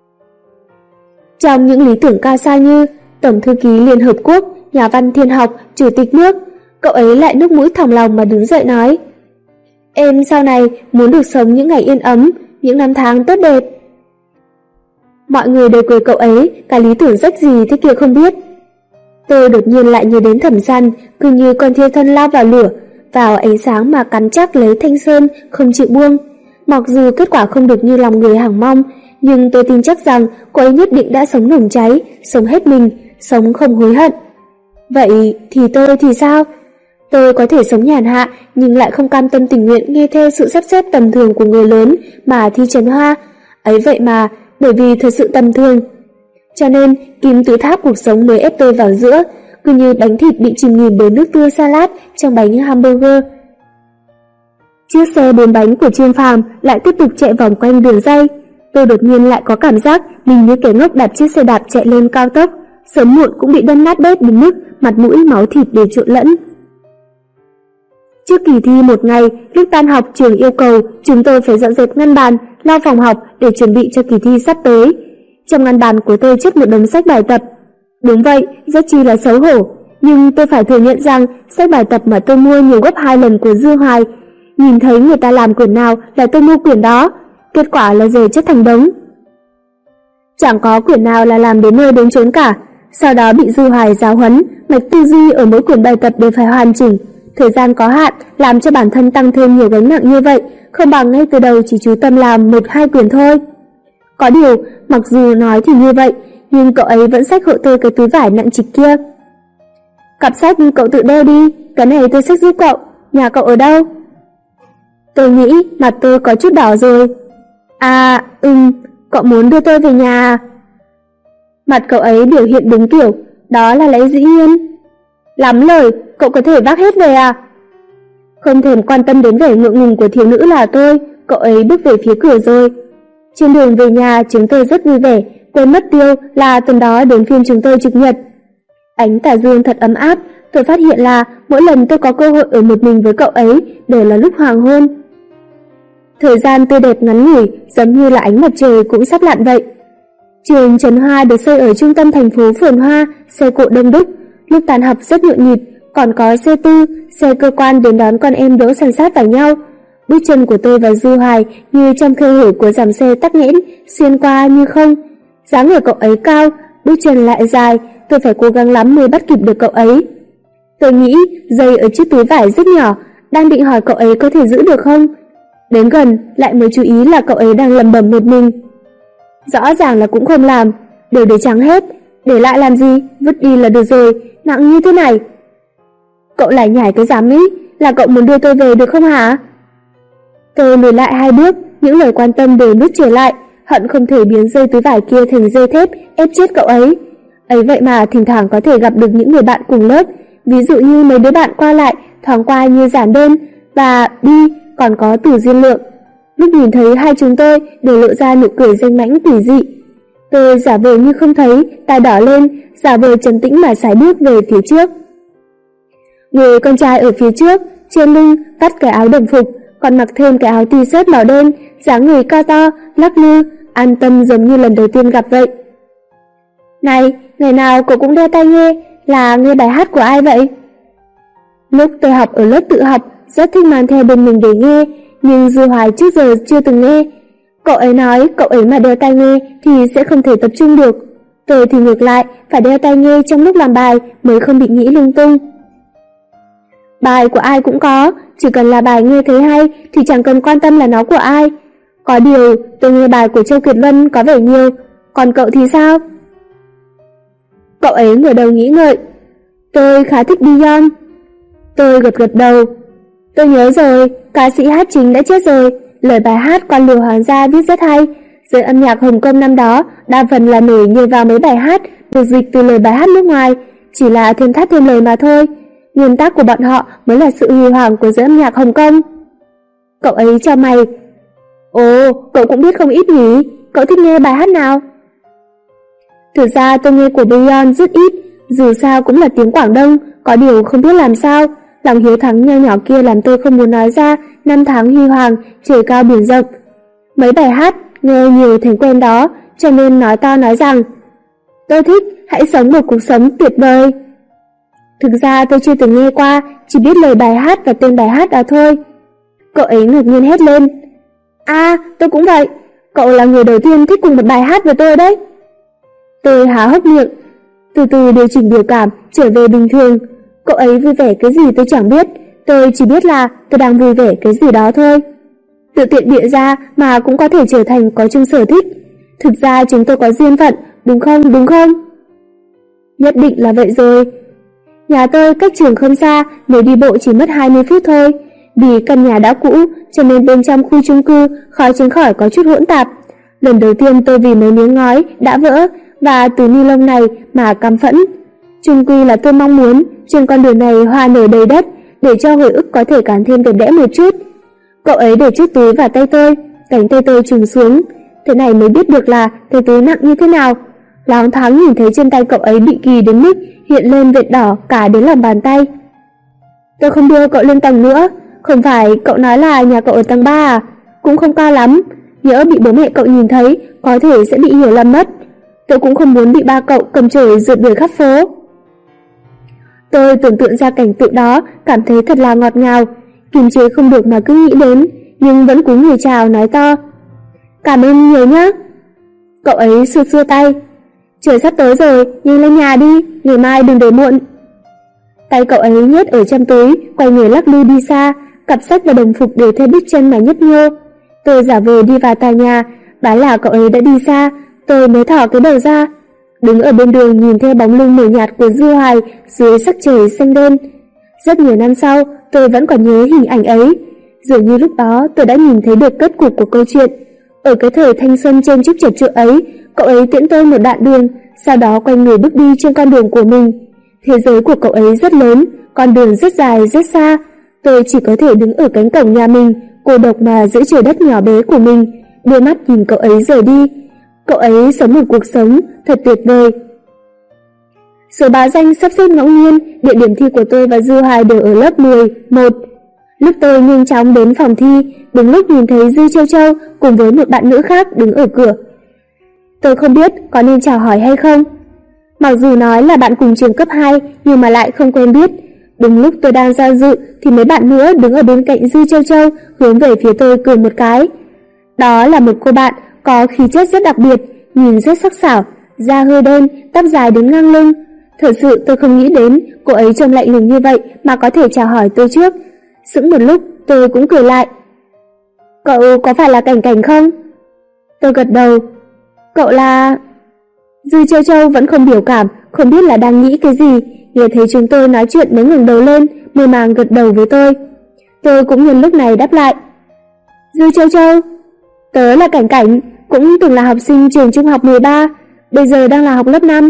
Trong những lý tưởng cao xa như Tổng thư ký Liên Hợp Quốc, nhà văn thiên học, chủ tịch nước, cậu ấy lại nước mũi thòng lòng mà đứng dậy nói: "Em sau này muốn được sống những ngày yên ấm, những năm tháng tốt đẹp." Mọi người đều cười cậu ấy, cả lý tưởng rách gì thế kia không biết. Tôi đột nhiên lại nhớ đến Thẩm San, cứ như con thiêu thân lao vào lửa, vào ánh sáng mà cắn chắc lấy thanh sơn, không chịu buông. Mặc dù kết quả không được như lòng người hằng mong, nhưng tôi tin chắc rằng cô ấy nhất định đã sống nồng cháy, sống hết mình, sống không hối hận. Vậy thì tôi thì sao? Tôi có thể sống nhàn hạ, nhưng lại không cam tâm tình nguyện nghe theo sự sắp xếp tầm thường của người lớn mà thi Trần Hoa. Ấy vậy mà, bởi vì thật sự tầm thường, cho nên kim tự tháp cuộc sống mới ép tôi vào giữa, cứ như bánh thịt bị chìm nghỉm bởi nước tương salad trong bánh hamburger. Chiếc xe 4 bánh của Trương Phàm lại tiếp tục chạy vòng quanh đường ray. Tôi đột nhiên lại có cảm giác mình như kẻ ngốc đạp chiếc xe đạp chạy lên cao tốc, sớm muộn cũng bị đâm nát bét đến mức mặt mũi máu thịt đều trộn lẫn. Trước kỳ thi một ngày, lúc tan học trường yêu cầu chúng tôi phải dọn dẹp ngăn bàn, lau phòng học để chuẩn bị cho kỳ thi sắp tới. Trong ngăn bàn của tôi chất một đống sách bài tập. Đúng vậy, rất chi là xấu hổ, nhưng tôi phải thừa nhận rằng sách bài tập mà tôi mua nhiều gấp 2 lần của Dư Hoài. Nhìn thấy người ta làm quyển nào là tôi mua quyển đó, kết quả là giờ chất thành đống. Chẳng có quyển nào là làm đến nơi đến chốn cả. Sau đó bị Dư Hoài giáo huấn, mạch tư duy ở mỗi quyển bài tập đều phải hoàn chỉnh. Thời gian có hạn, làm cho bản thân tăng thêm nhiều gánh nặng như vậy, không bằng ngay từ đầu chỉ chú tâm làm 1-2 quyển thôi. Có điều, mặc dù nói thì như vậy, nhưng cậu ấy vẫn xách hộ tôi cái túi vải nặng trịch kia. "Cặp sách cậu tự đeo đi, cái này tôi xách giúp cậu, nhà cậu ở đâu?" Tôi nghĩ mặt tôi có chút đỏ rồi. "À, cậu muốn đưa tôi về nhà à?" Mặt cậu ấy biểu hiện đúng kiểu, đó là lẽ dĩ nhiên. "Lắm lời, cậu có thể vác hết về à?" Không thèm quan tâm đến vẻ ngượng ngùng của thiếu nữ là tôi, cậu ấy bước về phía cửa rồi. Trên đường về nhà chúng tôi rất vui vẻ, quên mất tiêu là tuần đó đến phiên chúng tôi trực nhật. Ánh tà dương thật ấm áp, tôi phát hiện là mỗi lần tôi có cơ hội ở một mình với cậu ấy đều là lúc hoàng hôn. Thời gian tươi đẹp ngắn ngủi, giống như là ánh mặt trời cũng sắp lặn vậy. Trường Trần Hoa được xây ở trung tâm thành phố phồn hoa, xe cộ đông đúc, lúc tan học rất nhộn nhịp, còn có xe tư, xe cơ quan đến đón con em đỗ san sát vào nhau. Bước chân của tôi và Dư Hoài như trong khe hở của dòng xe tắc nghẽn, xuyên qua như không. Dáng người cậu ấy cao, bước chân lại dài, tôi phải cố gắng lắm mới bắt kịp được cậu ấy. Tôi nghĩ dây ở chiếc túi vải rất nhỏ, đang định hỏi cậu ấy có thể giữ được không. Đến gần lại mới chú ý là cậu ấy đang lẩm bẩm một mình. Rõ ràng là cũng không làm, đều để trắng hết, để lại làm gì, vứt đi là được rồi, nặng như thế này. Cậu lại nhảy cái dám ý, là cậu muốn đưa tôi về được không hả? Tôi lùi lại 2 bước, những lời quan tâm đều nuốt trở lại, hận không thể biến dây túi vải kia thành dây thép ép chết cậu ấy. Ấy vậy mà thỉnh thoảng có thể gặp được những người bạn cùng lớp, ví dụ như mấy đứa bạn qua lại, thoáng qua như Giản Đơn và Bi, còn có Từ Diên Lượng. Lúc nhìn thấy hai chúng tôi đều lộ ra nụ cười danh mãnh kỳ dị. Tôi giả vờ như không thấy, tai đỏ lên, giả vờ trấn tĩnh mà sải bước về phía trước. Người con trai ở phía trước, trên lưng vắt cái áo đồng phục, còn mặc thêm cái áo t-shirt màu đen, dáng người cao to, lắc lư, an tâm giống như lần đầu tiên gặp vậy. "Này, ngày nào cậu cũng đeo tai nghe, là nghe bài hát của ai vậy?" Lúc tôi học ở lớp tự học, rất thích mang theo bên mình để nghe, nhưng Dư Hoài trước giờ chưa từng nghe. Cậu ấy nói cậu ấy mà đeo tai nghe thì sẽ không thể tập trung được. Tôi thì ngược lại, phải đeo tai nghe trong lúc làm bài mới không bị nghĩ lung tung. Bài của ai cũng có, chỉ cần là bài nghe thấy hay thì chẳng cần quan tâm là nó của ai. Có điều, tôi nghe bài của Châu Kiệt Vân có vẻ nhiều, còn cậu thì sao? Cậu ấy ngửa đầu nghĩ ngợi. Tôi khá thích Beyond. Tôi gật đầu. Tôi nhớ rồi, ca sĩ hát chính đã chết rồi, lời bài hát Quan Liều Hoàng gia viết rất hay. Giới âm nhạc Hồng Kông năm đó đa phần là nổi nhờ vào mấy bài hát được dịch từ lời bài hát nước ngoài, chỉ là thêm thắt thêm lời mà thôi. Nguyên tắc của bọn họ mới là sự huy hoàng của giới âm nhạc Hồng Kông. Cậu ấy chau mày. Ồ, cậu cũng biết không ít nhỉ? Cậu thích nghe bài hát nào? Thực ra tôi nghe của Beyond rất ít, dù sao cũng là tiếng Quảng Đông, có điều không biết làm sao. Lòng hiếu thắng nho nhỏ kia làm tôi không muốn nói ra năm tháng huy hoàng, trời cao biển rộng. Mấy bài hát nghe nhiều thành quen đó, cho nên nói to nói rằng tôi thích Hãy sống một cuộc sống tuyệt vời. Thực ra tôi chưa từng nghe qua, chỉ biết lời bài hát và tên bài hát đó thôi. Cậu ấy ngạc nhiên hét lên. À, tôi cũng vậy, cậu là người đầu tiên thích cùng một bài hát với tôi đấy. Tôi há hốc miệng, từ từ điều chỉnh biểu cảm, trở về bình thường. Cậu ấy vui vẻ cái gì tôi chẳng biết, tôi chỉ biết là tôi đang vui vẻ cái gì đó thôi. Tự tiện bịa ra mà cũng có thể trở thành có chung sở thích. Thực ra chúng tôi có duyên phận, đúng không? Nhất định là vậy rồi. Nhà tôi cách trường không xa, nếu đi bộ chỉ mất 20 phút thôi. Vì căn nhà đã cũ, cho nên bên trong khu chung cư khó tránh khỏi có chút hỗn tạp. Lần đầu tiên tôi vì mấy miếng ngói đã vỡ và túi ni lông này mà căm phẫn. Chung quy là tôi mong muốn trên con đường này hoa nở đầy đất, để cho hồi ức có thể càng thêm đẹp đẽ một chút. Cậu ấy để chiếc túi vào tay tôi, cánh tay tôi trùng xuống. Thế này mới biết được là cái túi nặng như thế nào. Loáng thoáng nhìn thấy trên tay cậu ấy bị kỳ đến mức hiện lên vệt đỏ cả đến lòng bàn tay. Tôi không đưa cậu lên tầng nữa. Không phải cậu nói là nhà cậu ở tầng 3 à? Cũng không cao lắm, nhỡ bị bố mẹ cậu nhìn thấy có thể sẽ bị hiểu lầm mất. Tôi cũng không muốn bị ba cậu cầm chổi rượt đuổi khắp phố. Tôi tưởng tượng ra cảnh tượng đó, cảm thấy thật là ngọt ngào, kiềm chế không được mà cứ nghĩ đến, nhưng vẫn cúi người chào nói to. Cảm ơn nhiều nhá. Cậu ấy xua tay. Trời sắp tới rồi, nhanh lên nhà đi, ngày mai đừng để muộn. Tay cậu ấy nhét ở trong túi, quay người lắc lư đi xa, cặp sách và đồng phục đều theo bước chân mà nhấp nhô. Tôi giả vờ đi vào tòa nhà, đoán là cậu ấy đã đi xa, tôi mới thỏ cái đầu ra. Đứng ở bên đường nhìn theo bóng lưng mờ nhạt của Dư Hoài dưới sắc trời xanh đen. Rất nhiều năm sau, tôi vẫn còn nhớ hình ảnh ấy. Dường như lúc đó tôi đã nhìn thấy được kết cục của câu chuyện. Ở cái thời thanh xuân trên chiếc chật chội ấy, cậu ấy tiễn tôi một đoạn đường, sau đó quay người bước đi trên con đường của mình. Thế giới của cậu ấy rất lớn, con đường rất dài rất xa. Tôi chỉ có thể đứng ở cánh cổng nhà mình, cô độc mà giữa trời đất nhỏ bé của mình, đưa mắt nhìn cậu ấy rời đi. Cậu ấy sống một cuộc sống thật tuyệt vời. Số báo danh sắp xếp ngẫu nhiên, địa điểm thi của tôi và Dư Hoài đều ở lớp 11. Lúc tôi nhanh chóng đến phòng thi, đúng lúc nhìn thấy Dư Châu Châu cùng với một bạn nữ khác đứng ở cửa. Tôi không biết có nên chào hỏi hay không. Mặc dù nói là bạn cùng trường cấp 2 nhưng mà lại không quen biết. Đúng lúc tôi đang do dự thì mấy bạn nữa đứng ở bên cạnh Dư Châu Châu hướng về phía tôi cười một cái. Đó là một cô bạn có khí chất rất đặc biệt, nhìn rất sắc sảo, da hơi đen, tóc dài đến ngang lưng. Thật sự tôi không nghĩ đến cô ấy trông lạnh lùng như vậy mà có thể chào hỏi tôi trước. Sững một lúc tôi cũng cười lại. Cậu có phải là Cảnh Cảnh không? Tôi gật đầu. Cậu là... Dư Châu Châu vẫn không biểu cảm, không biết là đang nghĩ cái gì, nghe thấy chúng tôi nói chuyện mới ngẩng đầu lên, mơ màng gật đầu với tôi. Tôi cũng nhân lúc này đáp lại. Dư Châu Châu, tớ là Cảnh Cảnh, cũng từng là học sinh trường trung học 13, bây giờ đang là học lớp 5.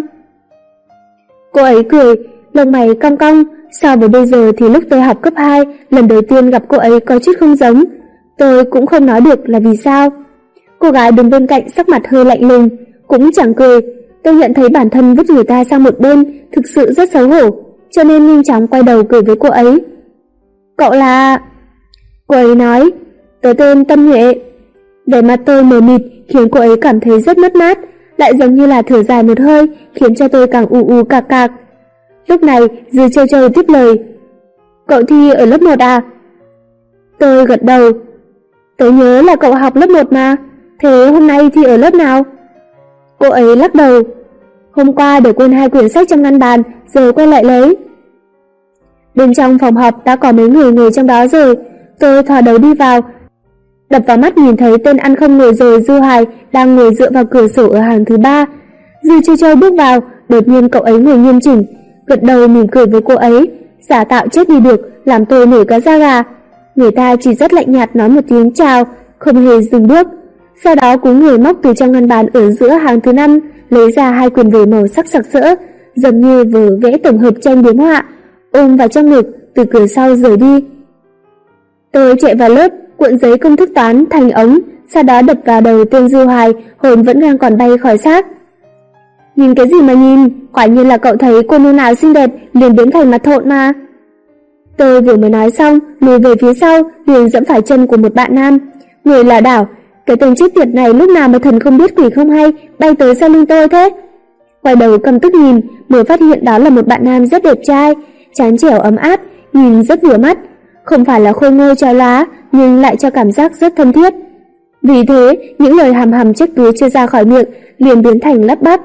Cô ấy cười, lông mày cong cong, so với bây giờ thì lúc tôi học cấp 2, lần đầu tiên gặp cô ấy có chút không giống. Tôi cũng không nói được là vì sao. Cô gái đứng bên cạnh sắc mặt hơi lạnh lùng, cũng chẳng cười. Tôi nhận thấy bản thân vứt người ta sang một bên, thực sự rất xấu hổ, cho nên nhanh chóng quay đầu cười với cô ấy. Cậu là... Cô ấy nói, tớ tên Tâm Nhuệ. Vẻ mặt tôi mờ mịt khiến cô ấy cảm thấy rất mất mát, lại giống như là thở dài một hơi, khiến cho tôi càng ù cạc cạc. Lúc này Dư Châu Châu tiếp lời. Cậu thi ở lớp 1 à? Tôi gật đầu. Tớ nhớ là cậu học lớp 1 mà, thế hôm nay thi ở lớp nào? Cô ấy lắc đầu. Hôm qua để quên 2 quyển sách trong ngăn bàn, giờ quay lại lấy. Bên trong phòng họp đã có mấy người ngồi trong đó rồi. Tôi thò đầu đi vào, đập vào mắt nhìn thấy tên ăn không ngồi rồi Dư Hoài đang ngồi dựa vào cửa sổ ở hàng thứ 3. Dư Châu Châu bước vào, đột nhiên cậu ấy ngồi nghiêm chỉnh, gật đầu mỉm cười với cô ấy, giả tạo chết đi được, làm tôi nổi cả da gà. Người ta chỉ rất lạnh nhạt nói một tiếng chào, không hề dừng bước. Sau đó cúi người móc từ trong ngăn bàn ở giữa hàng thứ 5 lấy ra 2 quyển vở màu sắc sặc sỡ, giống như vở vẽ tổng hợp tranh biếm họa, ôm vào trong ngực, từ cửa sau rời đi. Tôi chạy vào lớp, cuộn giấy công thức toán thành ống, sau đó đập vào đầu tên Dư Hoài, hồn vẫn đang còn bay khỏi xác. Nhìn cái gì mà nhìn, quả nhiên là cậu thấy cô nương nào xinh đẹp liền biến thành mặt thộn mà. Tôi vừa mới nói xong, lùi về phía sau, liền dẫm phải chân của một bạn nam. Người lảo đảo, cái tên chết tiệt này lúc nào mà thần không biết quỷ không hay, bay tới sau lưng tôi thế. Quay đầu căm tức nhìn, mới phát hiện đó là một bạn nam rất đẹp trai, trán trẻo ấm áp, nhìn rất vừa mắt. Không phải là khôi ngô trói lóa, nhưng lại cho cảm giác rất thân thiết. Vì thế, những lời hàm hàm trách cứ chưa ra khỏi miệng, liền biến thành lắp bắp.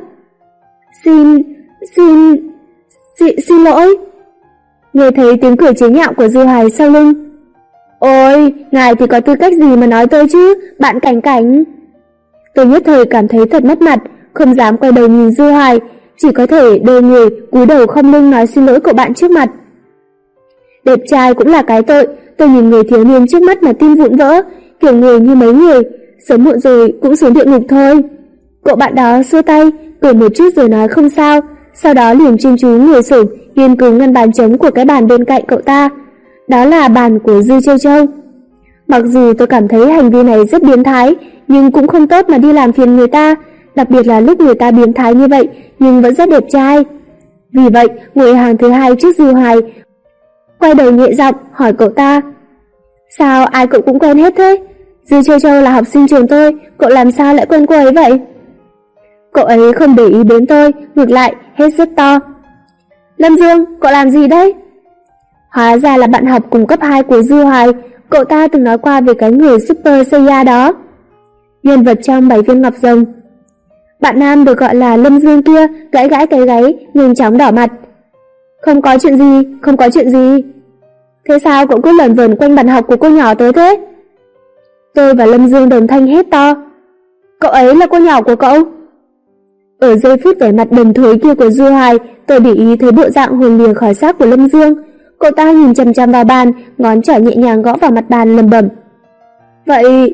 Xin lỗi. Nghe thấy tiếng cười chế nhạo của Dư Hoài sau lưng. Ôi, ngài thì có tư cách gì mà nói tôi chứ, bạn Cảnh Cảnh. Tôi nhất thời cảm thấy thật mất mặt, không dám quay đầu nhìn Dư Hoài, chỉ có thể đôi người cúi đầu không lưng nói xin lỗi cậu bạn trước mặt. Đẹp trai cũng là cái tội, tôi nhìn người thiếu niên trước mắt mà tim vụn vỡ, kiểu người như mấy người, sớm muộn rồi cũng xuống địa ngục thôi. Cậu bạn đó xua tay, cười một chút rồi nói không sao, sau đó liền chuyên chú ngồi xổm nghiên cứu ngăn bàn trống của cái bàn bên cạnh cậu ta. Đó là bàn của Dư Châu Châu. Mặc dù tôi cảm thấy hành vi này rất biến thái, nhưng cũng không tốt mà đi làm phiền người ta, đặc biệt là lúc người ta biến thái như vậy nhưng vẫn rất đẹp trai. Vì vậy, ngồi hàng thứ hai trước Dư Hoài, quay đầu nhẹ giọng hỏi cậu ta. Sao ai cậu cũng quen hết thế? Dư Châu Châu là học sinh trường tôi, cậu làm sao lại quen cô ấy vậy? Cậu ấy không để ý đến tôi, ngược lại hết rất to. Lâm Dương, cậu làm gì đấy? Hóa ra là bạn học cùng cấp 2 của Dư Hoài, cậu ta từng nói qua về cái người Super Saiyan đó, nhân vật trong 7 viên ngọc rồng. Bạn nam được gọi là Lâm Dương kia gãi gãi cái gáy, nhanh chóng đỏ mặt. Không có chuyện gì. Thế sao cậu cứ lẩn vẩn quanh bàn học của cô nhỏ tới thế? Tôi và Lâm Dương đồng thanh hét to. Cậu ấy là cô nhỏ của cậu? Ở giây phút vẻ mặt đần thối kia của Dư Hoài, tôi để ý thấy bộ dạng hồn lìa khỏi xác của Lâm Dương. Cậu ta nhìn chằm chằm vào bàn, ngón trỏ nhẹ nhàng gõ vào mặt bàn lẩm bẩm. Vậy,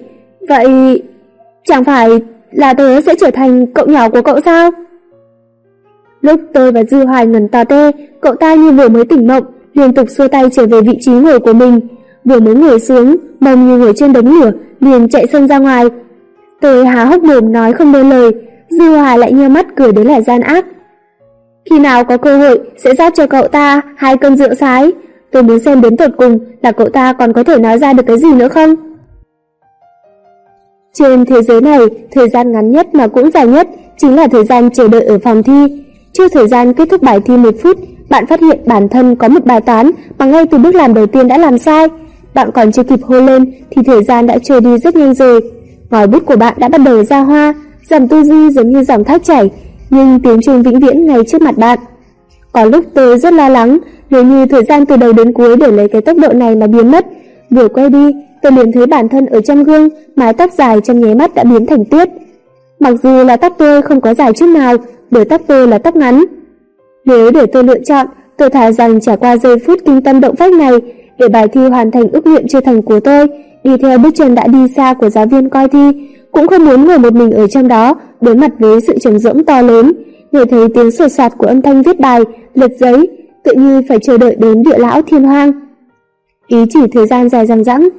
chẳng phải là tớ sẽ trở thành cậu nhỏ của cậu sao? Lúc tôi và Dư Hoài ngẩn tò te, cậu ta như vừa mới tỉnh mộng, liên tục xua tay trở về vị trí ngồi của mình. Vừa mới ngồi xuống, mông như ngồi trên đống lửa, liền chạy xông ra ngoài. Tôi há hốc mồm nói không nên lời, Dư Hoài lại nheo mắt cười đến là gian ác. Khi nào có cơ hội sẽ rót cho cậu ta 2 cân rượu sái, tôi muốn xem đến tột cùng là cậu ta còn có thể nói ra được cái gì nữa không. Trên thế giới này, thời gian ngắn nhất mà cũng dài nhất chính là thời gian chờ đợi ở phòng thi. Trước thời gian kết thúc bài thi 1 phút, bạn phát hiện bản thân có một bài toán mà ngay từ bước làm đầu tiên đã làm sai. Bạn còn chưa kịp hô lên thì thời gian đã trôi đi rất nhanh rồi. Ngòi bút của bạn đã bắt đầu ra hoa, dòng tư duy giống như dòng thác chảy, nhưng tiếng chuông vĩnh viễn ngay trước mặt bạn. Có lúc tôi rất lo lắng, nếu như thời gian từ đầu đến cuối để lấy cái tốc độ này mà biến mất, vừa quay đi, tôi liền thấy bản thân ở trong gương, mái tóc dài trong nháy mắt đã biến thành tuyết. Mặc dù là tóc tôi không có dài chút nào, bởi tóc tôi là tóc ngắn. Nếu để tôi lựa chọn, tôi thà rằng trải qua giây phút kinh tâm động phách này, để bài thi hoàn thành ước nguyện chưa thành của tôi, đi theo bước chân đã đi xa của giáo viên coi thi, cũng không muốn ngồi một mình ở trong đó, đối mặt với sự trống rỗng to lớn, nghe thấy tiếng sột soạt của âm thanh viết bài, lật giấy, tự như phải chờ đợi đến địa lão thiên hoang. Ý chỉ thời gian dài dằng dẵng.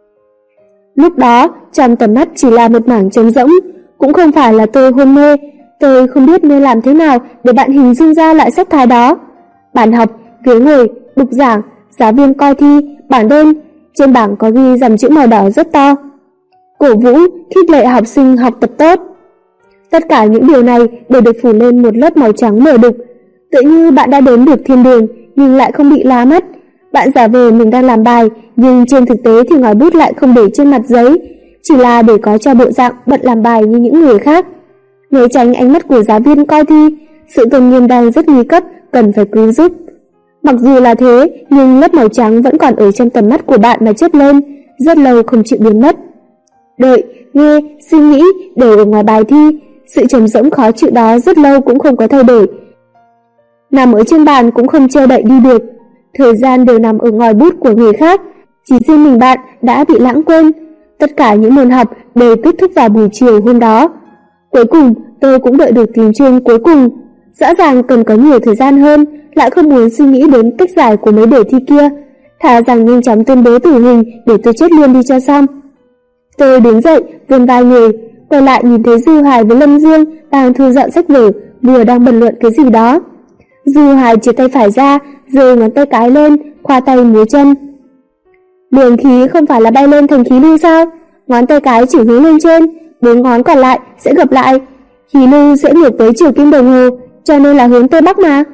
Lúc đó, trong tầm mắt chỉ là một mảng trống rỗng, cũng không phải là tôi hôn mê, tôi không biết nên làm thế nào để bạn hình dung ra lại sắc thái đó. Bàn học, ghế ngồi, bục giảng, giáo viên coi thi, bảng đơn, trên bảng có ghi dòng chữ màu đỏ rất to. Cổ vũ, khích lệ học sinh học tập tốt. Tất cả những điều này đều được phủ lên một lớp màu trắng mờ đục, tự như bạn đã đến được thiên đường nhưng lại không bị lá mắt. Bạn giả vờ mình đang làm bài, nhưng trên thực tế thì ngòi bút lại không để trên mặt giấy, chỉ là để có cho bộ dạng bận làm bài như những người khác. Né tránh ánh mắt của giáo viên coi thi, sự tôn nghiêm đang rất nguy cấp, cần phải cứu giúp. Mặc dù là thế, nhưng lớp màu trắng vẫn còn ở trong tầm mắt của bạn mà chớp lên, rất lâu không chịu biến mất. Đợi, nghe, suy nghĩ đều ở ngoài bài thi, sự trống rỗng khó chịu đó rất lâu cũng không có thay đổi. Nằm ở trên bàn cũng không che đậy đi được, thời gian đều nằm ở ngòi bút của người khác, chỉ riêng mình bạn đã bị lãng quên. Tất cả những môn học đều kết thúc vào buổi chiều hôm đó. Cuối cùng, tôi cũng đợi được tiếng chuông cuối cùng. Rõ ràng cần có nhiều thời gian hơn, lại không muốn suy nghĩ đến cách giải của mấy đề thi kia, thà rằng nhanh chóng tuyên bố tử hình để tôi chết luôn đi cho xong. Tôi đứng dậy, vươn vai người, quay lại nhìn thấy Dư Hoài với Lâm Dương đang thu dọn sách vở, vừa đang bàn luận cái gì đó. Dư Hoài chia tay phải ra, giơ ngón tay cái lên, khoa tay múa chân. Luồng khí không phải là bay lên thành khí lưu sao? Ngón tay cái chỉ hướng lên trên, 4 ngón còn lại sẽ gập lại. Khí lưu sẽ ngược với chiều kim đồng hồ, cho nên là hướng Tây Bắc mà.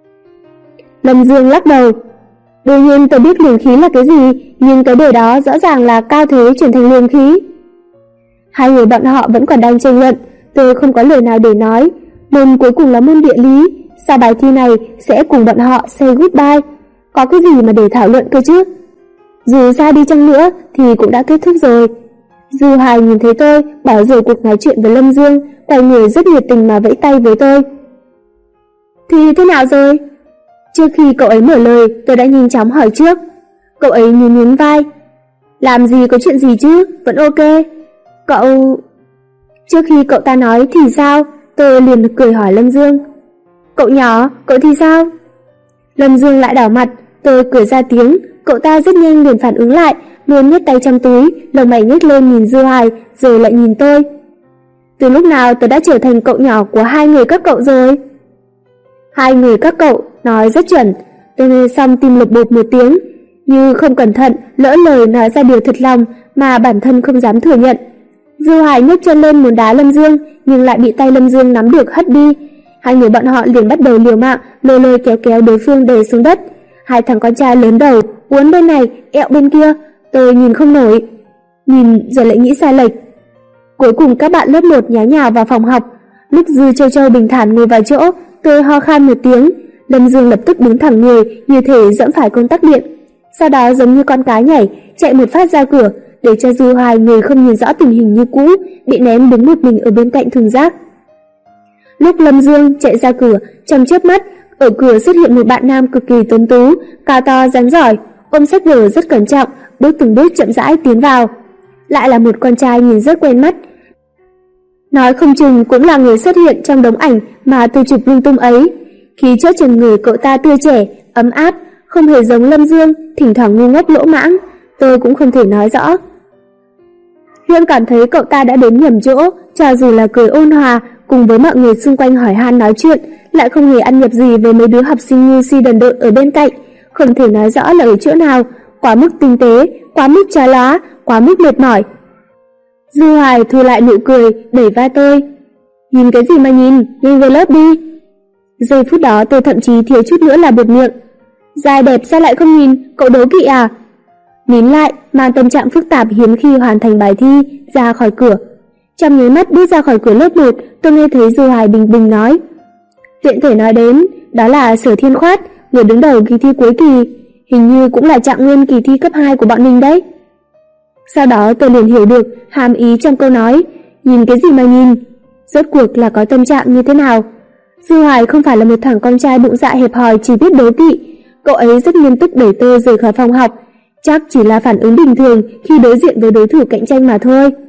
Lâm Dương lắc đầu. Đương nhiên tôi biết luồng khí là cái gì, nhưng cái đề đó rõ ràng là cao thế chuyển thành luồng khí. Hai người bọn họ vẫn còn đang tranh luận, tôi không có lời nào để nói. Môn cuối cùng là môn địa lý, sau bài thi này sẽ cùng bọn họ say goodbye. Có cái gì mà để thảo luận cơ chứ? Dù sao đi chăng nữa thì cũng đã kết thúc rồi. Dư Hoài nhìn thấy tôi, bỏ rồi cuộc nói chuyện với Lâm Dương, quay người rất nhiệt tình mà vẫy tay với tôi. Thì thế nào rồi? Trước khi cậu ấy mở lời, tôi đã nhanh chóng hỏi trước. Cậu ấy nhún nhún vai. Làm gì có chuyện gì chứ, vẫn ok. Cậu... Trước khi cậu ta nói thì sao, tôi liền cười hỏi Lâm Dương. Cậu nhỏ, cậu thì sao? Lâm Dương lại đảo mặt, tôi cười ra tiếng, cậu ta rất nhanh liền phản ứng lại, luôn nhét tay trong túi, lông mày nhếch lên nhìn Dư Hoài, rồi lại nhìn tôi. Từ lúc nào tôi đã trở thành cậu nhỏ của hai người các cậu rồi? Hai người các cậu, nói rất chuẩn. Tôi nghe xong tim lục bột một tiếng, như không cẩn thận, lỡ lời nói ra điều thật lòng mà bản thân không dám thừa nhận. Dư Hoài nhấc chân lên muốn đá Lâm Dương, nhưng lại bị tay Lâm Dương nắm được hất đi. Hai người bọn họ liền bắt đầu liều mạng, lôi lôi kéo kéo đối phương đè xuống đất. Hai thằng con trai lớn đầu, uốn bên này, ẹo bên kia, tôi nhìn không nổi. Nhìn rồi lại nghĩ sai lệch. Cuối cùng các bạn lớp 1 nháo nhào vào phòng học. Lúc Dư Châu Châu bình thản ngồi vào chỗ, tôi ho khan một tiếng. Lâm Dương lập tức đứng thẳng người, như thể dẫm phải công tắc điện. Sau đó giống như con cá nhảy, chạy một phát ra cửa, để cho Dư Hoài, người không nhìn rõ tình hình như cũ, bị ném đứng một mình ở bên cạnh thùng rác. Lúc Lâm Dương chạy ra cửa, trong chớp mắt, ở cửa xuất hiện một bạn nam cực kỳ tuấn tú, cao to rắn giỏi, ôm sách vở rất cẩn trọng, bước từng bước chậm rãi tiến vào. Lại là một con trai nhìn rất quen mắt. Nói không chừng cũng là người xuất hiện trong đống ảnh mà tôi chụp lung tung ấy. Khí chất trên người cậu ta tươi trẻ, ấm áp, không hề giống Lâm Dương, thỉnh thoảng ngu ngốc lỗ mãng, tôi cũng không thể nói rõ. Luôn cảm thấy cậu ta đã đến nhầm chỗ, cho dù là cười ôn hòa, cùng với mọi người xung quanh hỏi han nói chuyện, lại không hề ăn nhập gì với mấy đứa học sinh ngu si đần độn ở bên cạnh, không thể nói rõ là ở chỗ nào, quá mức tinh tế, quá mức trá lá, quá mức mệt mỏi. Dư Hoài thu lại nụ cười, đẩy vai tôi. Nhìn cái gì mà nhìn, nhanh về lớp đi. Giây phút đó tôi thậm chí thiếu chút nữa là buột miệng. Dài đẹp sao lại không nhìn, cậu đố kỵ à? Nín lại, mang tâm trạng phức tạp hiếm khi hoàn thành bài thi, ra khỏi cửa. Trong nháy mắt bước ra khỏi cửa lớp 1, tôi nghe thấy Dư Hoài bình bình nói. Tiện thể nói đến, đó là Sở Thiên Khoát, người đứng đầu kỳ thi cuối kỳ, hình như cũng là trạng nguyên kỳ thi cấp 2 của bọn mình đấy. Sau đó tôi liền hiểu được hàm ý trong câu nói, nhìn cái gì mà nhìn, rốt cuộc là có tâm trạng như thế nào. Dư Hoài không phải là một thằng con trai bụng dạ hẹp hòi chỉ biết đố kỵ, cậu ấy rất nghiêm túc đẩy tôi rời khỏi phòng học, chắc chỉ là phản ứng bình thường khi đối diện với đối thủ cạnh tranh mà thôi.